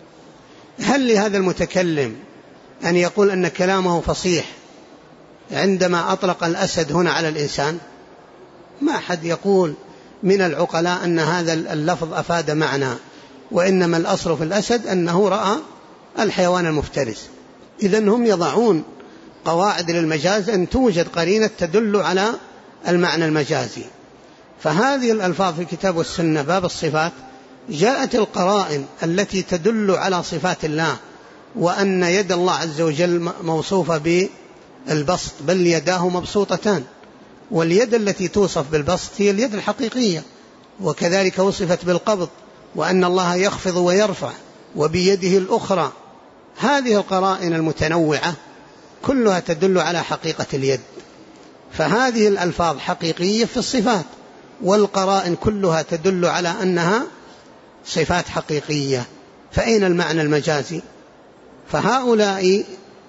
هل لهذا المتكلم أن يقول أن كلامه فصيح عندما أطلق الأسد هنا على الإنسان؟ ما أحد يقول من العقلاء أن هذا اللفظ أفاد معنى، وإنما الأصل في الأسد أنه رأى الحيوان المفترس. إذن هم يضعون قواعد للمجاز أن توجد قرينة تدل على المعنى المجازي. فهذه الألفاظ في الكتاب والسنة باب الصفات جاءت القرائن التي تدل على صفات الله، وأن يد الله عز وجل موصوفة بالبسط، بل يداه مبسوطتان، واليد التي توصف بالبسط هي اليد الحقيقية، وكذلك وصفت بالقبض، وأن الله يخفض ويرفع وبيده الأخرى. هذه القرائن المتنوعة كلها تدل على حقيقة اليد، فهذه الألفاظ حقيقية في الصفات، والقرائن كلها تدل على أنها صفات حقيقية، فأين المعنى المجازي؟ فهؤلاء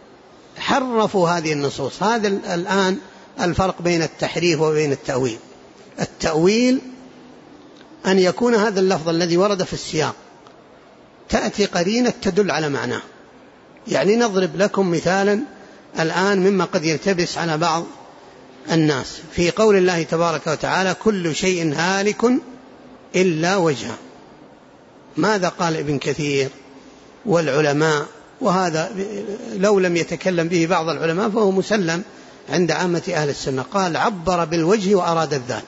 حرفوا هذه النصوص. هذا الآن الفرق بين التحريف وبين التأويل. التأويل أن يكون هذا اللفظ الذي ورد في السياق تأتي قرينة تدل على معناه. يعني نضرب لكم مثالا الآن مما قد يلتبس على بعض الناس في قول الله تبارك وتعالى كل شيء هالك إلا وجهه. ماذا قال ابن كثير والعلماء؟ وهذا لو لم يتكلم به بعض العلماء فهو مسلم عند عامة أهل السنة. قال عبر بالوجه وأراد الذات،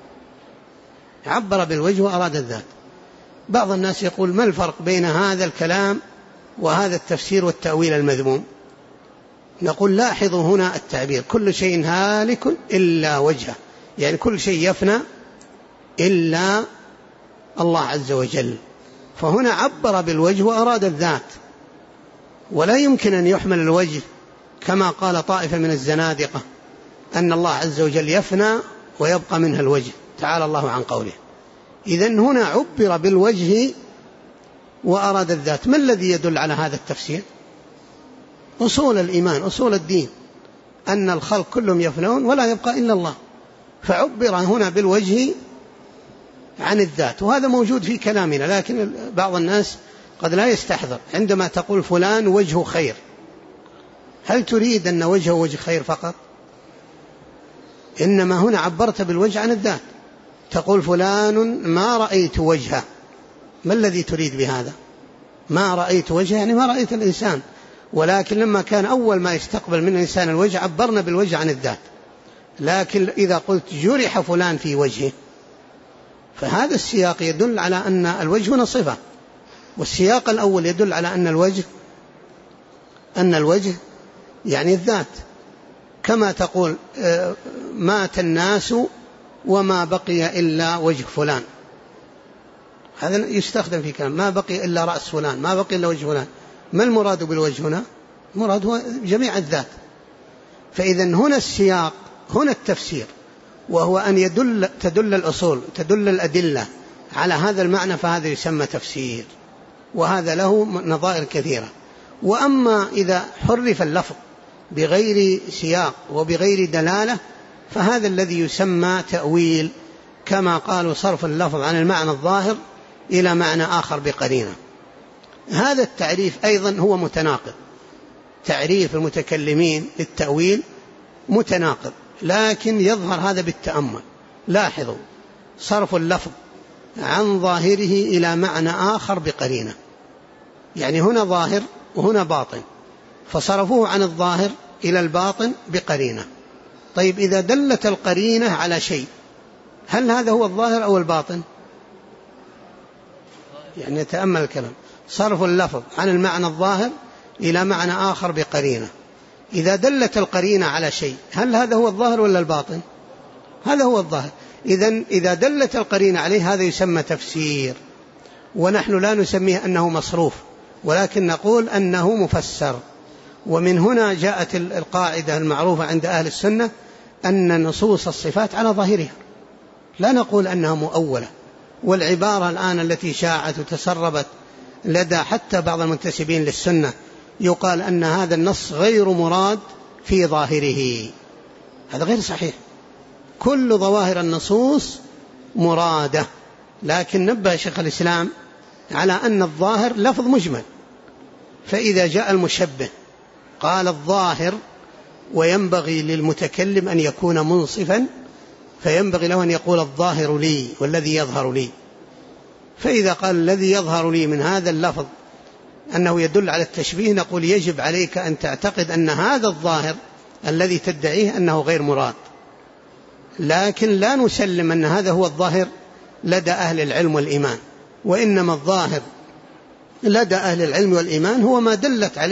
عبر بالوجه وأراد الذات. بعض الناس يقول ما الفرق بين هذا الكلام وهذا التفسير والتأويل المذموم؟ نقول لاحظوا هنا التعبير كل شيء هالك إلا وجهه، يعني كل شيء يفنى إلا الله عز وجل، فهنا عبر بالوجه وأراد الذات، ولا يمكن أن يحمل الوجه كما قال طائفة من الزنادقة أن الله عز وجل يفنى ويبقى منها الوجه، تعالى الله عن قوله. إذن هنا عبر بالوجه وأراد الذات. ما الذي يدل على هذا التفسير؟ أصول الإيمان، أصول الدين، أن الخلق كلهم يفنون ولا يبقى إلا الله، فعبر هنا بالوجه عن الذات. وهذا موجود في كلامنا، لكن بعض الناس قد لا يستحضر. عندما تقول فلان وجهه خير، هل تريد أن وجهه وجه خير فقط؟ إنما هنا عبرت بالوجه عن الذات. تقول فلان ما رأيت وجهه، ما الذي تريد بهذا؟ ما رأيت وجهه يعني ما رأيت الإنسان، ولكن لما كان أول ما يستقبل من الإنسان الوجه عبرنا بالوجه عن الذات. لكن إذا قلت جرح فلان في وجهه فهذا السياق يدل على أن الوجه هنا صفة، والسياق الأول يدل على أن الوجه يعني الذات. كما تقول مات الناس وما بقي إلا وجه فلان، هذا يستخدم في كلام ما بقي إلا رأس فلان، ما بقي إلا وجه فلان. ما المراد بالوجه هنا؟ المراد هو جميع الذات. فإذا هنا السياق، هنا التفسير، وهو أن تدل الأصول، تدل الأدلة على هذا المعنى، فهذا يسمى تفسير، وهذا له نظائر كثيرة. وأما إذا حرف اللفظ بغير سياق وبغير دلالة فهذا الذي يسمى تأويل، كما قالوا صرف اللفظ عن المعنى الظاهر إلى معنى آخر بقرينة. هذا التعريف أيضا هو متناقض، تعريف المتكلمين للتأويل متناقض، لكن يظهر هذا بالتأمل. لاحظوا صرف اللفظ عن ظاهره إلى معنى آخر بقرينة، يعني هنا ظاهر وهنا باطن، فصرفوه عن الظاهر إلى الباطن بقرينة. طيب إذا دلت القرينة على شيء هل هذا هو الظاهر أو الباطن؟ يعني يتأمل الكلام، صرف اللفظ عن المعنى الظاهر إلى معنى آخر بقرينة، إذا دلت القرينة على شيء هل هذا هو الظاهر ولا الباطن؟ هذا هو الظاهر. إذا دلت القرينة عليه هذا يسمى تفسير، ونحن لا نسميه أنه مصروف، ولكن نقول أنه مفسر. ومن هنا جاءت القاعدة المعروفة عند أهل السنة أن نصوص الصفات على ظاهرها، لا نقول أنها مؤولة. والعبارة الآن التي شاعت وتسربت لدى حتى بعض المنتسبين للسنة يقال أن هذا النص غير مراد في ظاهره، هذا غير صحيح. كل ظواهر النصوص مرادة، لكن نبه شيخ الإسلام على أن الظاهر لفظ مجمل، فإذا جاء المشبه قال الظاهر وينبغي للمتكلم أن يكون منصفا، فينبغي له أن يقول الظاهر لي والذي يظهر لي. فإذا قال الذي يظهر لي من هذا اللفظ أنه يدل على التشبيه نقول يجب عليك أن تعتقد أن هذا الظاهر الذي تدعيه أنه غير مراد، لكن لا نسلم أن هذا هو الظاهر لدى أهل العلم والإيمان، وإنما الظاهر لدى أهل العلم والإيمان هو ما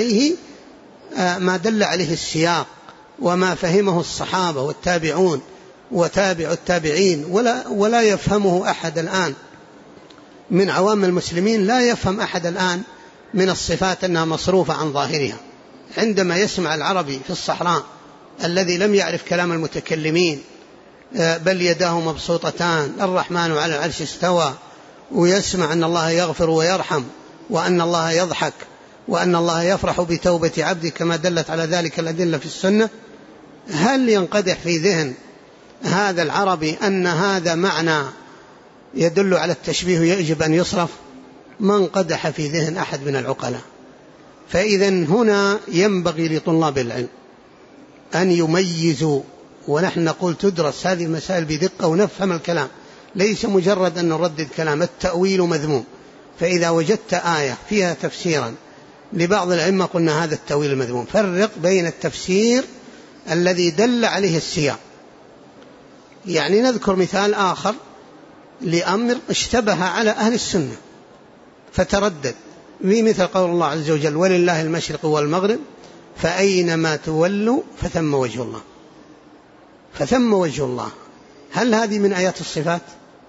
دل عليه السياق وما فهمه الصحابة والتابعون وتابع التابعين، ولا يفهمه أحد الآن من عوام المسلمين، لا يفهم أحد الآن من الصفات أنها مصروفة عن ظاهرها. عندما يسمع العربي في الصحراء الذي لم يعرف كلام المتكلمين بل يداه مبسوطتان الرحمن على العرش استوى، ويسمع أن الله يغفر ويرحم وأن الله يضحك وأن الله يفرح بتوبة عبده كما دلت على ذلك الأدلة في السنة، هل ينقدح في ذهن هذا العربي أن هذا معنى يدل على التشبيه يجب أن يصرف؟ ما انقدح في ذهن أحد من العقلاء. فإذا هنا ينبغي لطلاب العلم أن يميزوا، ونحن نقول تدرس هذه المسائل بدقة ونفهم الكلام، ليس مجرد أن نردد كلام. التأويل مذموم، فإذا وجدت آية فيها تفسيرا لبعض العلماء قلنا هذا التأويل المذموم. فرق بين التفسير الذي دل عليه السياق، يعني نذكر مثال آخر لأمر اشتبه على أهل السنة فتردد، مثل قول الله عز وجل ولله المشرق والمغرب فأينما تولوا فثم وجه الله. فثم وجه الله، هل هذه من آيات الصفات؟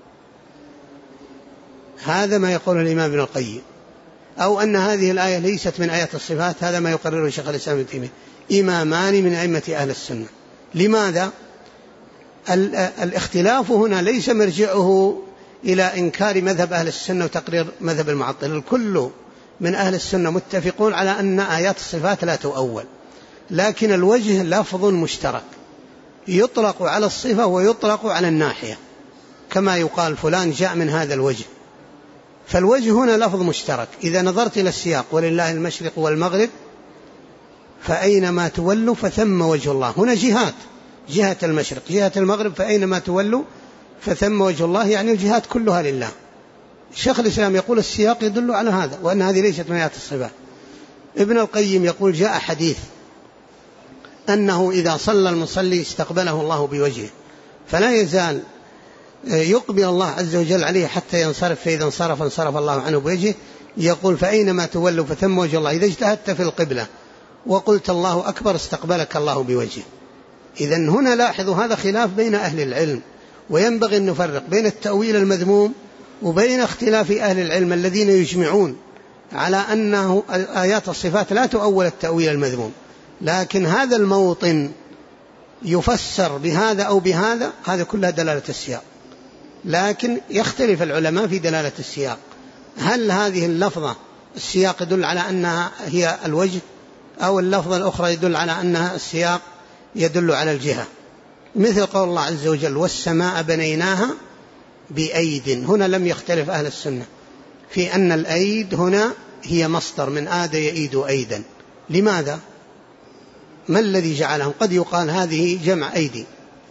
هذا ما يقول الإمام ابن القيم. أو أن هذه الآية ليست من آيات الصفات، هذا ما يقرره شيخ الإسلام ابن تيمية، إمامان من أئمة أهل السنة. لماذا؟ الاختلاف هنا ليس مرجعه إلى إنكار مذهب أهل السنة وتقرير مذهب المعطل. الكل من أهل السنة متفقون على أن آيات الصفات لا تؤول، لكن الوجه لفظ مشترك يطلق على الصفة ويطلق على الناحية، كما يقال فلان جاء من هذا الوجه. فالوجه هنا لفظ مشترك. إذا نظرت إلى السياق ولله المشرق والمغرب فأينما تولوا فثم وجه الله، هنا جهات، جهة المشرق جهة المغرب، فأينما تولوا فثم وجه الله، يعني الجهات كلها لله. شيخ الإسلام يقول السياق يدل على هذا وأن هذه ليست من آيات الصفات. ابن القيم يقول جاء حديث أنه إذا صلى المصلي استقبله الله بوجهه، فلا يزال يقبل الله عز وجل عليه حتى ينصرف، فإذا انصرف الله عنه بوجهه. يقول فأينما تولوا فثم وجه الله، إذا اجتهدت في القبلة وقلت الله أكبر استقبلك الله بوجهه. إذن هنا لاحظوا هذا خلاف بين أهل العلم، وينبغي أن نفرق بين التأويل المذموم وبين اختلاف أهل العلم الذين يجمعون على أنه آيات الصفات لا تؤول التأويل المذموم، لكن هذا الموطن يفسر بهذا أو بهذا، هذا كلها دلالة السياق. لكن يختلف العلماء في دلالة السياق، هل هذه اللفظة السياق يدل على أنها هي الوجه، أو اللفظة الأخرى يدل على أنها السياق يدل على الجهة، مثل قول الله عز وجل والسماء بنيناها بأيد. هنا لم يختلف أهل السنة في أن الأيد هنا هي مصدر من آد يأيد أيدا. لماذا؟ ما الذي جعلهم؟ قد يقال هذه جمع أيدي.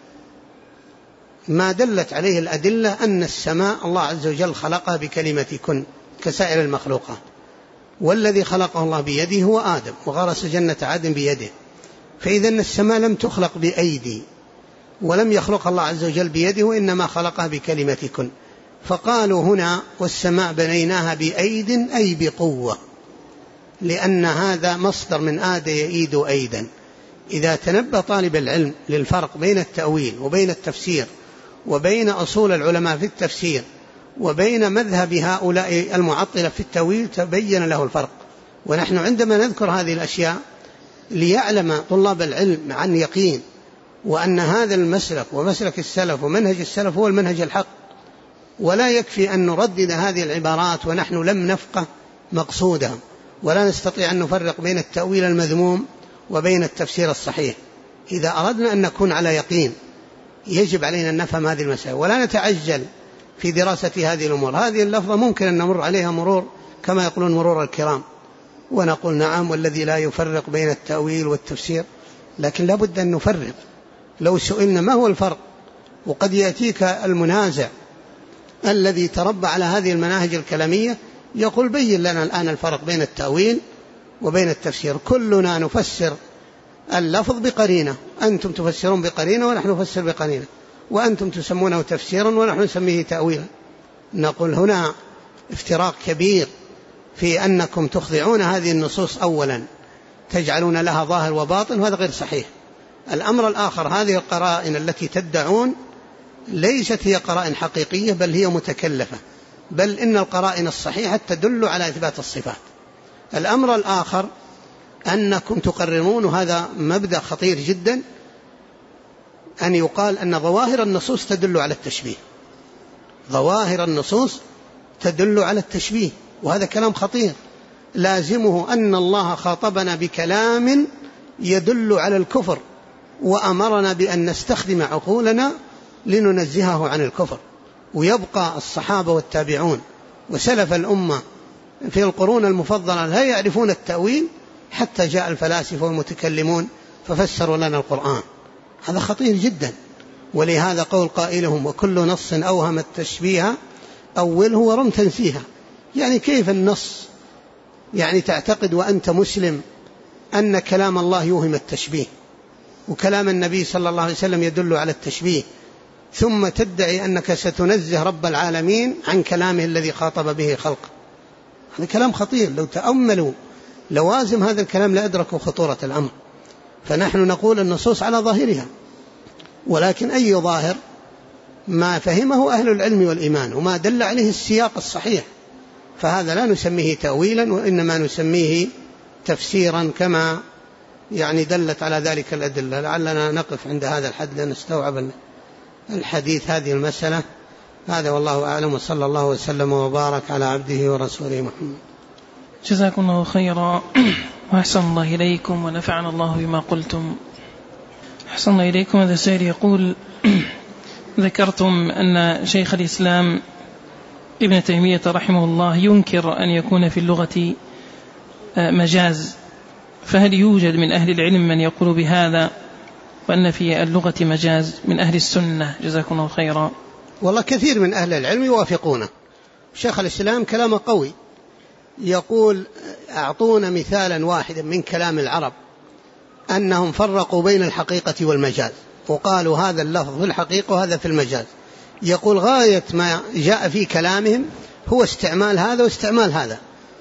ما دلت عليه الأدلة أن السماء الله عز وجل خلقها بكلمة كن كسائر المخلوقات، والذي خلقه الله بيده هو آدم وغرس جنة عدن بيده، فإذا السماء لم تخلق بأيدي، ولم يخلق الله عز وجل بيده، وإنما خلقها بكلمة كن. فقالوا هنا والسماء بنيناها بأيد أي بقوة، لأن هذا مصدر من آد يئيد أيدا. إذا تنبه طالب العلم للفرق بين التأويل وبين التفسير وبين أصول العلماء في التفسير وبين مذهب هؤلاء المعطلة في التأويل تبين له الفرق. ونحن عندما نذكر هذه الأشياء ليعلم طلاب العلم عن يقين وأن هذا المسلك ومسلك السلف ومنهج السلف هو المنهج الحق، ولا يكفي أن نردد هذه العبارات ونحن لم نفقه مقصودها، ولا نستطيع أن نفرق بين التأويل المذموم وبين التفسير الصحيح. إذا أردنا أن نكون على يقين يجب علينا أن نفهم هذه المسائل ولا نتعجل في دراسة هذه الأمور. هذه اللفظة ممكن أن نمر عليها مرور كما يقولون مرور الكرام، ونقول نعم والذي لا يفرق بين التأويل والتفسير، لكن لابد أن نفرق. لو سئلنا ما هو الفرق، وقد يأتيك المنازع الذي تربى على هذه المناهج الكلامية يقول بين لنا الآن الفرق بين التأويل وبين التفسير. كلنا نفسر اللفظ بقرينة، أنتم تفسرون بقرينة ونحن نفسر بقرينة، وأنتم تسمونه تفسيرا ونحن نسميه تأويلا. نقول هنا افتراق كبير في أنكم تخضعون هذه النصوص أولا، تجعلون لها ظاهر وباطن، وهذا غير صحيح. الأمر الآخر، هذه القرائن التي تدعون ليست هي قرائن حقيقية، بل هي متكلفة، بل إن القرائن الصحيحة تدل على إثبات الصفات. الأمر الآخر أنكم تقررون، وهذا مبدأ خطير جدا، أن يقال أن ظواهر النصوص تدل على التشبيه. ظواهر النصوص تدل على التشبيه، وهذا كلام خطير. لازمه أن الله خاطبنا بكلام يدل على الكفر، وأمرنا بأن نستخدم عقولنا لننزهه عن الكفر. ويبقى الصحابة والتابعون وسلف الأمة في القرون المفضلة لا يعرفون التأويل حتى جاء الفلاسفة والمتكلمون ففسروا لنا القرآن. هذا خطير جدا. ولهذا قول قائلهم وكل نص أوهم التشبيه أوله ورم تنسيها. يعني كيف النص؟ يعني تعتقد وأنت مسلم أن كلام الله يوهم التشبيه، وكلام النبي صلى الله عليه وسلم يدل على التشبيه، ثم تدعي أنك ستنزه رب العالمين عن كلامه الذي خاطب به خلق. هذا كلام خطير. لو تأملوا لوازم هذا الكلام لأدركوا خطورة الأمر. فنحن نقول النصوص على ظاهرها، ولكن أي ظاهر؟ ما فهمه أهل العلم والإيمان وما دل عليه السياق الصحيح، فهذا لا نسميه تأويلا، وإنما نسميه تفسيرا كما يعني دلت على ذلك الأدلة. لعلنا نقف عند هذا الحد لنستوعب الحديث هذه المسألة. هذا والله أعلم، وصلى الله وسلم وبارك على عبده ورسوله محمد. جزاكم الله خيرا وأحسن الله إليكم ونفعنا الله بما قلتم. أحسن الله إليكم. هذا سائل يقول ذكرتم أن شيخ الإسلام ابن تيمية رحمه الله ينكر أن يكون في اللغة مجاز، فهل يوجد من أهل العلم من يقول بهذا وأن في اللغة مجاز من أهل السنة؟ جزاكم الله خيرا. والله كثير من أهل العلم يوافقونه. شيخ الإسلام كلامه قوي، يقول أعطونا مثالا واحدا من كلام العرب أنهم فرقوا بين الحقيقة والمجاز، وقالوا هذا اللفظ في الحقيقة وهذا في المجاز. يقول غاية ما جاء في كلامهم هو استعمال هذا واستعمال هذا.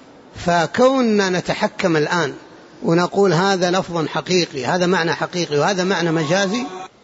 فكوننا نتحكم الآن ونقول هذا لفظ حقيقي، هذا معنى حقيقي، وهذا معنى مجازي،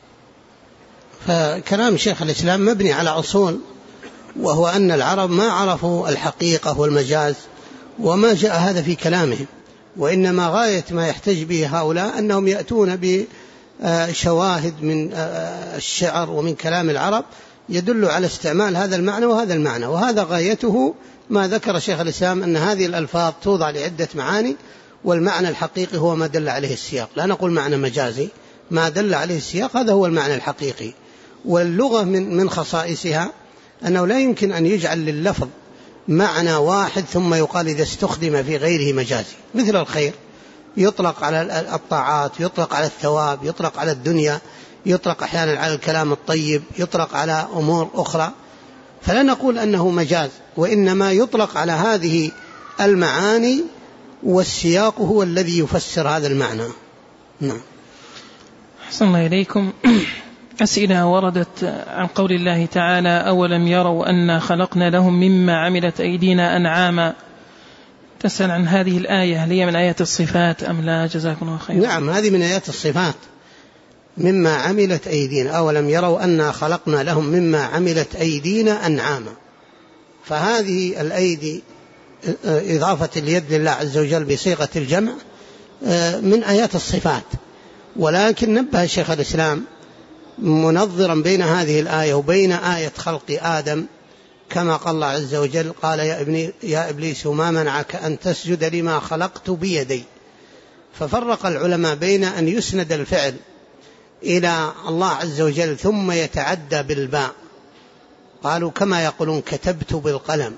فكلام شيخ الإسلام مبني على أصول، وهو أن العرب ما عرفوا الحقيقة والمجاز وما جاء هذا في كلامهم، وإنما غاية ما يحتج به هؤلاء أنهم يأتون بشواهد من الشعر ومن كلام العرب يدل على استعمال هذا المعنى وهذا المعنى. وهذا غايته ما ذكر شيخ الإسلام أن هذه الألفاظ توضع لعدة معاني، والمعنى الحقيقي هو ما دل عليه السياق. لا نقول معنى مجازي، ما دل عليه السياق هذا هو المعنى الحقيقي. واللغة من خصائصها أنه لا يمكن أن يجعل لللفظ معنى واحد ثم يقال إذا استخدم في غيره مجازي. مثل الخير يطلق على الطاعات، يطلق على الثواب، يطلق على الدنيا، يطلق أحيانا على الكلام الطيب، يطلق على أمور أخرى. فلا نقول أنه مجاز، وإنما يطلق على هذه المعاني، والسياق هو الذي يفسر هذا المعنى. نعم. أحسن الله إليكم. أسئلة وردت عن قول الله تعالى أولم يروا أنا خلقنا لهم مما عملت أيدينا أنعاما. تسأل عن هذه الآية، هل هي من آيات الصفات أم لا؟ جزاكم الله خيرا. نعم، هذه من آيات الصفات، مما عملت أيدينا. أولم يروا أنا خلقنا لهم مما عملت أيدينا أنعاما. فهذه الأيدي إضافة اليد لله عز وجل بصيغة الجمع من آيات الصفات، ولكن نبه شيخ الإسلام منظرا بين هذه الآية وبين آية خلق آدم، كما قال الله عز وجل قال يا إبليس ما منعك أن تسجد لما خلقت بيدي. ففرق العلماء بين أن يسند الفعل إلى الله عز وجل ثم يتعدى بالباء، قالوا كما يقولون كتبت بالقلم،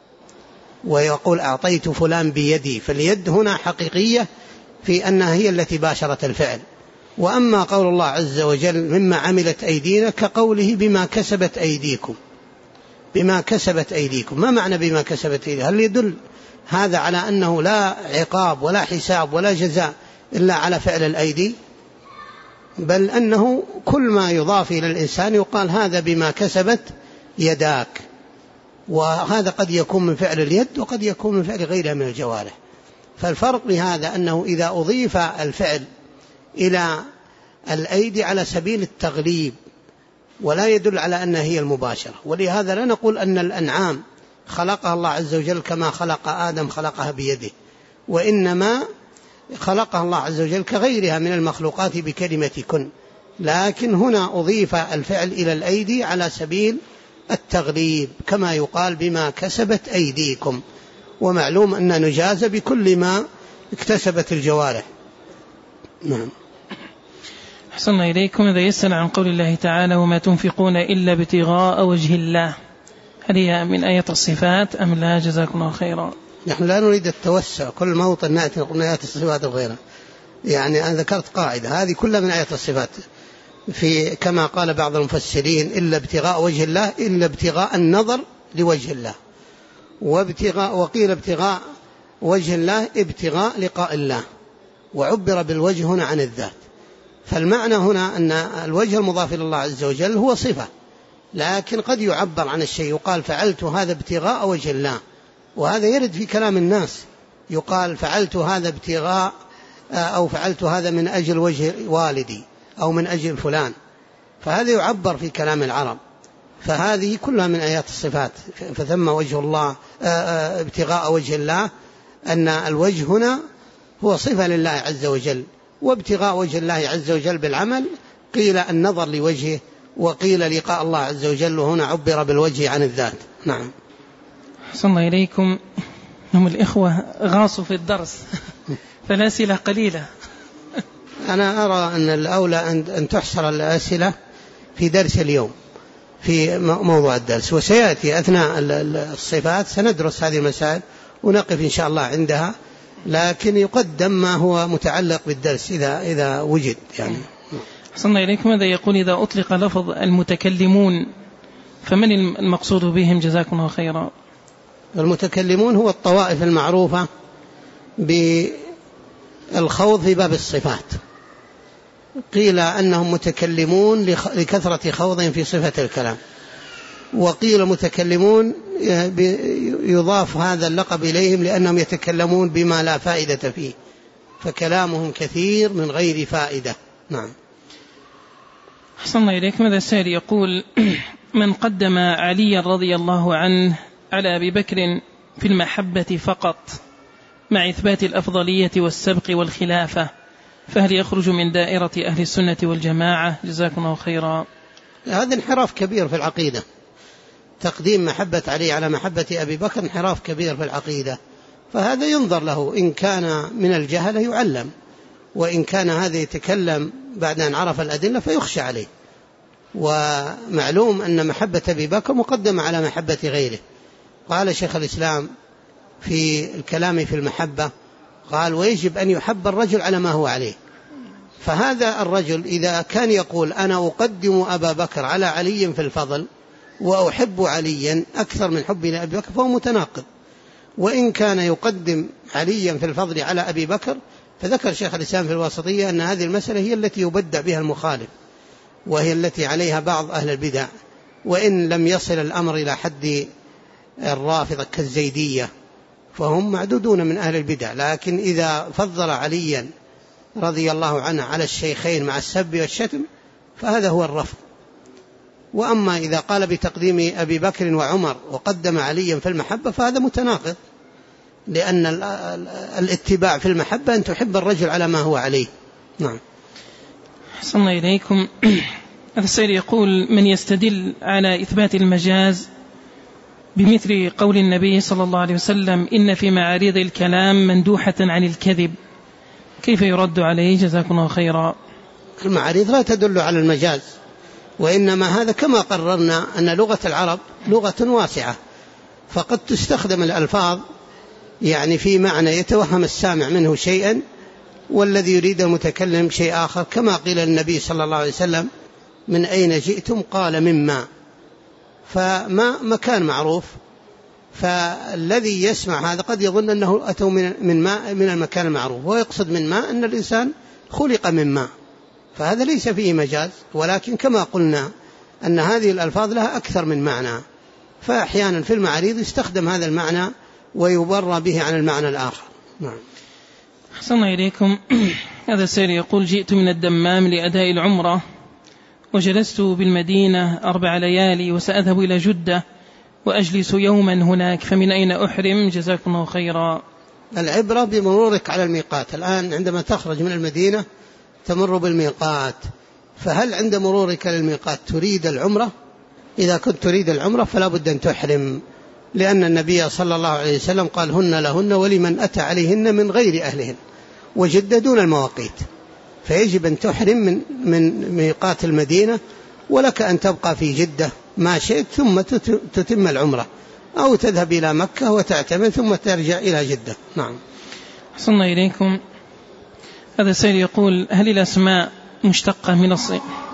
ويقول أعطيت فلان بيدي، فاليد هنا حقيقية في أنها هي التي باشرت الفعل. وأما قول الله عز وجل مما عملت أيدينا كقوله بما كسبت أيديكم. بما كسبت أيديكم، ما معنى بما كسبت أيديكم؟ هل يدل هذا على أنه لا عقاب ولا حساب ولا جزاء إلا على فعل الأيدي؟ بل أنه كل ما يضاف إلى الإنسان يقال هذا بما كسبت يداك، وهذا قد يكون من فعل اليد وقد يكون من فعل غيرها من الجوارح. فالفرق بهذا أنه إذا أضيف الفعل إلى الأيدي على سبيل التغليب ولا يدل على أنها هي المباشرة. ولهذا لا نقول أن الأنعام خلقها الله عز وجل كما خلق آدم خلقها بيده، وإنما خلقها الله عز وجل كغيرها من المخلوقات بكلمة كن، لكن هنا أضيف الفعل إلى الأيدي على سبيل التغليب كما يقال بما كسبت أيديكم، ومعلوم أن نجازى بكل ما اكتسبت الجوارح. نعم. أحسن إليكم. إذا يسأل عن قول الله تعالى وما تنفقون إلا ابتغاء وجه الله، هل هي من آيات الصفات أم لا؟ جزاكم الله خيرا. نحن لا نريد التوسع، كل موطن نأتي نقول آيات الصفات وغيرها، يعني أنا ذكرت قاعدة هذه كلها من آيات الصفات، في كما قال بعض المفسرين إلا ابتغاء وجه الله، إلا ابتغاء النظر لوجه الله، وقيل ابتغاء وجه الله ابتغاء لقاء الله، وعبر بالوجه هنا عن الذات. فالمعنى هنا أن الوجه المضاف إلى الله عز وجل هو صفة، لكن قد يعبر عن الشيء يقال فعلت هذا ابتغاء وجه الله، وهذا يرد في كلام الناس، يقال فعلت هذا ابتغاء أو فعلت هذا من أجل وجه والدي أو من أجل فلان، فهذا يعبر في كلام العرب. فهذه كلها من آيات الصفات. فثم وجه الله ابتغاء وجه الله، أن الوجه هنا هو صفة لله عز وجل، وابتغاء وجه الله عز وجل بالعمل قيل النظر لوجهه، وقيل لقاء الله عز وجل، وهنا عبر بالوجه عن الذات. نعم. أحسن الله إليكم. هم الإخوة غاصوا في الدرس فالأسئلة قليلة. أنا أرى أن الأولى أن تحصر الأسئلة في درس اليوم في موضوع الدرس، وسيأتي أثناء الصفات سندرس هذه المسائل ونقف إن شاء الله عندها، لكن يقدم ما هو متعلق بالدرس إذا وجد يعني. أحسن الله إليكم. هذا يقول إذا أطلق لفظ المتكلمون فمن المقصود بهم؟ جزاكم الله خيرا. المتكلمون هو الطوائف المعروفة بالخوض في باب الصفات، قيل أنهم متكلمون لكثرة خوضهم في صفة الكلام، وقيل متكلمون يضاف هذا اللقب إليهم لأنهم يتكلمون بما لا فائدة فيه، فكلامهم كثير من غير فائدة. نعم. أحسن الله إليكم. هذا السائل يقول من قدم علي رضي الله عنه على أبي بكر في المحبة فقط مع إثبات الأفضلية والسبق والخلافة، فهل يخرج من دائرة أهل السنة والجماعة؟ جزاكم الله خيرا. هذا انحراف كبير في العقيدة، تقديم محبة علي على محبة أبي بكر انحراف كبير في العقيدة، فهذا ينظر له، إن كان من الجهل يعلم، وإن كان هذا يتكلم بعد أن عرف الأدلة فيخشى عليه. ومعلوم أن محبة أبي بكر مقدمة على محبة غيره. قال شيخ الإسلام في الكلام في المحبة قال ويجب أن يحب الرجل على ما هو عليه، فهذا الرجل إذا كان يقول أنا أقدم أبا بكر على علي في الفضل وأحب عليا أكثر من حبي لأبي بكر فهو متناقض. وإن كان يقدم عليا في الفضل على أبي بكر، فذكر شيخ الإسلام في الواسطية أن هذه المسألة هي التي يبدأ بها المخالف، وهي التي عليها بعض أهل البدع، وإن لم يصل الأمر إلى حد الرافضة كالزيدية فهم معدودون من أهل البدع، لكن إذا فضل عليا رضي الله عنه على الشيخين مع السب والشتم فهذا هو الرفض. وأما إذا قال بتقديم أبي بكر وعمر وقدم عليا في المحبة فهذا متناقض، لأن الاتباع في المحبة أن تحب الرجل على ما هو عليه. نعم. أحسن الله إليكم. هذا السائل يقول: من يستدل على إثبات المجاز بمثل قول النبي صلى الله عليه وسلم إن في معارض الكلام مندوحة عن الكذب، كيف يرد عليه؟ جزاكم الله خيرا. المعارض لا تدل على المجاز، وإنما هذا كما قررنا أن لغة العرب لغة واسعة، فقد تستخدم الألفاظ يعني في معنى يتوهم السامع منه شيئا والذي يريد المتكلم شيء آخر، كما قيل للنبي صلى الله عليه وسلم: من أين جئتم؟ قال من ماء، فما مكان معروف، فالذي يسمع هذا قد يظن أنه أتوا من ماء من المكان المعروف، ويقصد من ماء أن الإنسان خلق من ماء، فهذا ليس فيه مجاز. ولكن كما قلنا أن هذه الألفاظ لها أكثر من معنى، فأحيانا في المعارض يستخدم هذا المعنى ويبرى به عن المعنى الآخر. نعم. أحسن الله إليكم. هذا السائل يقول: جئت من الدمام لأداء العمرة وجلست بالمدينة 4 ليالي وسأذهب إلى جدة وأجلس يوما هناك، فمن أين أحرم؟ جزاكم الله خيرا. العبرة بمرورك على الميقات. الآن عندما تخرج من المدينة تمر بالميقات، فهل عند مرورك للميقات تريد العمرة؟ إذا كنت تريد العمرة فلا بد أن تحرم، لأن النبي صلى الله عليه وسلم قال: هن لهن ولمن أتى عليهن من غير أهلهن، وجدة دون المواقيت، فيجب أن تحرم من ميقات المدينة، ولك أن تبقى في جدة ما شئت ثم تتم العمرة، أو تذهب إلى مكة وتعتمر ثم ترجع إلى جدة. نعم. أحسن الله إليكم. هذا السائل يقول: هل الأسماء مشتقة من الصفات؟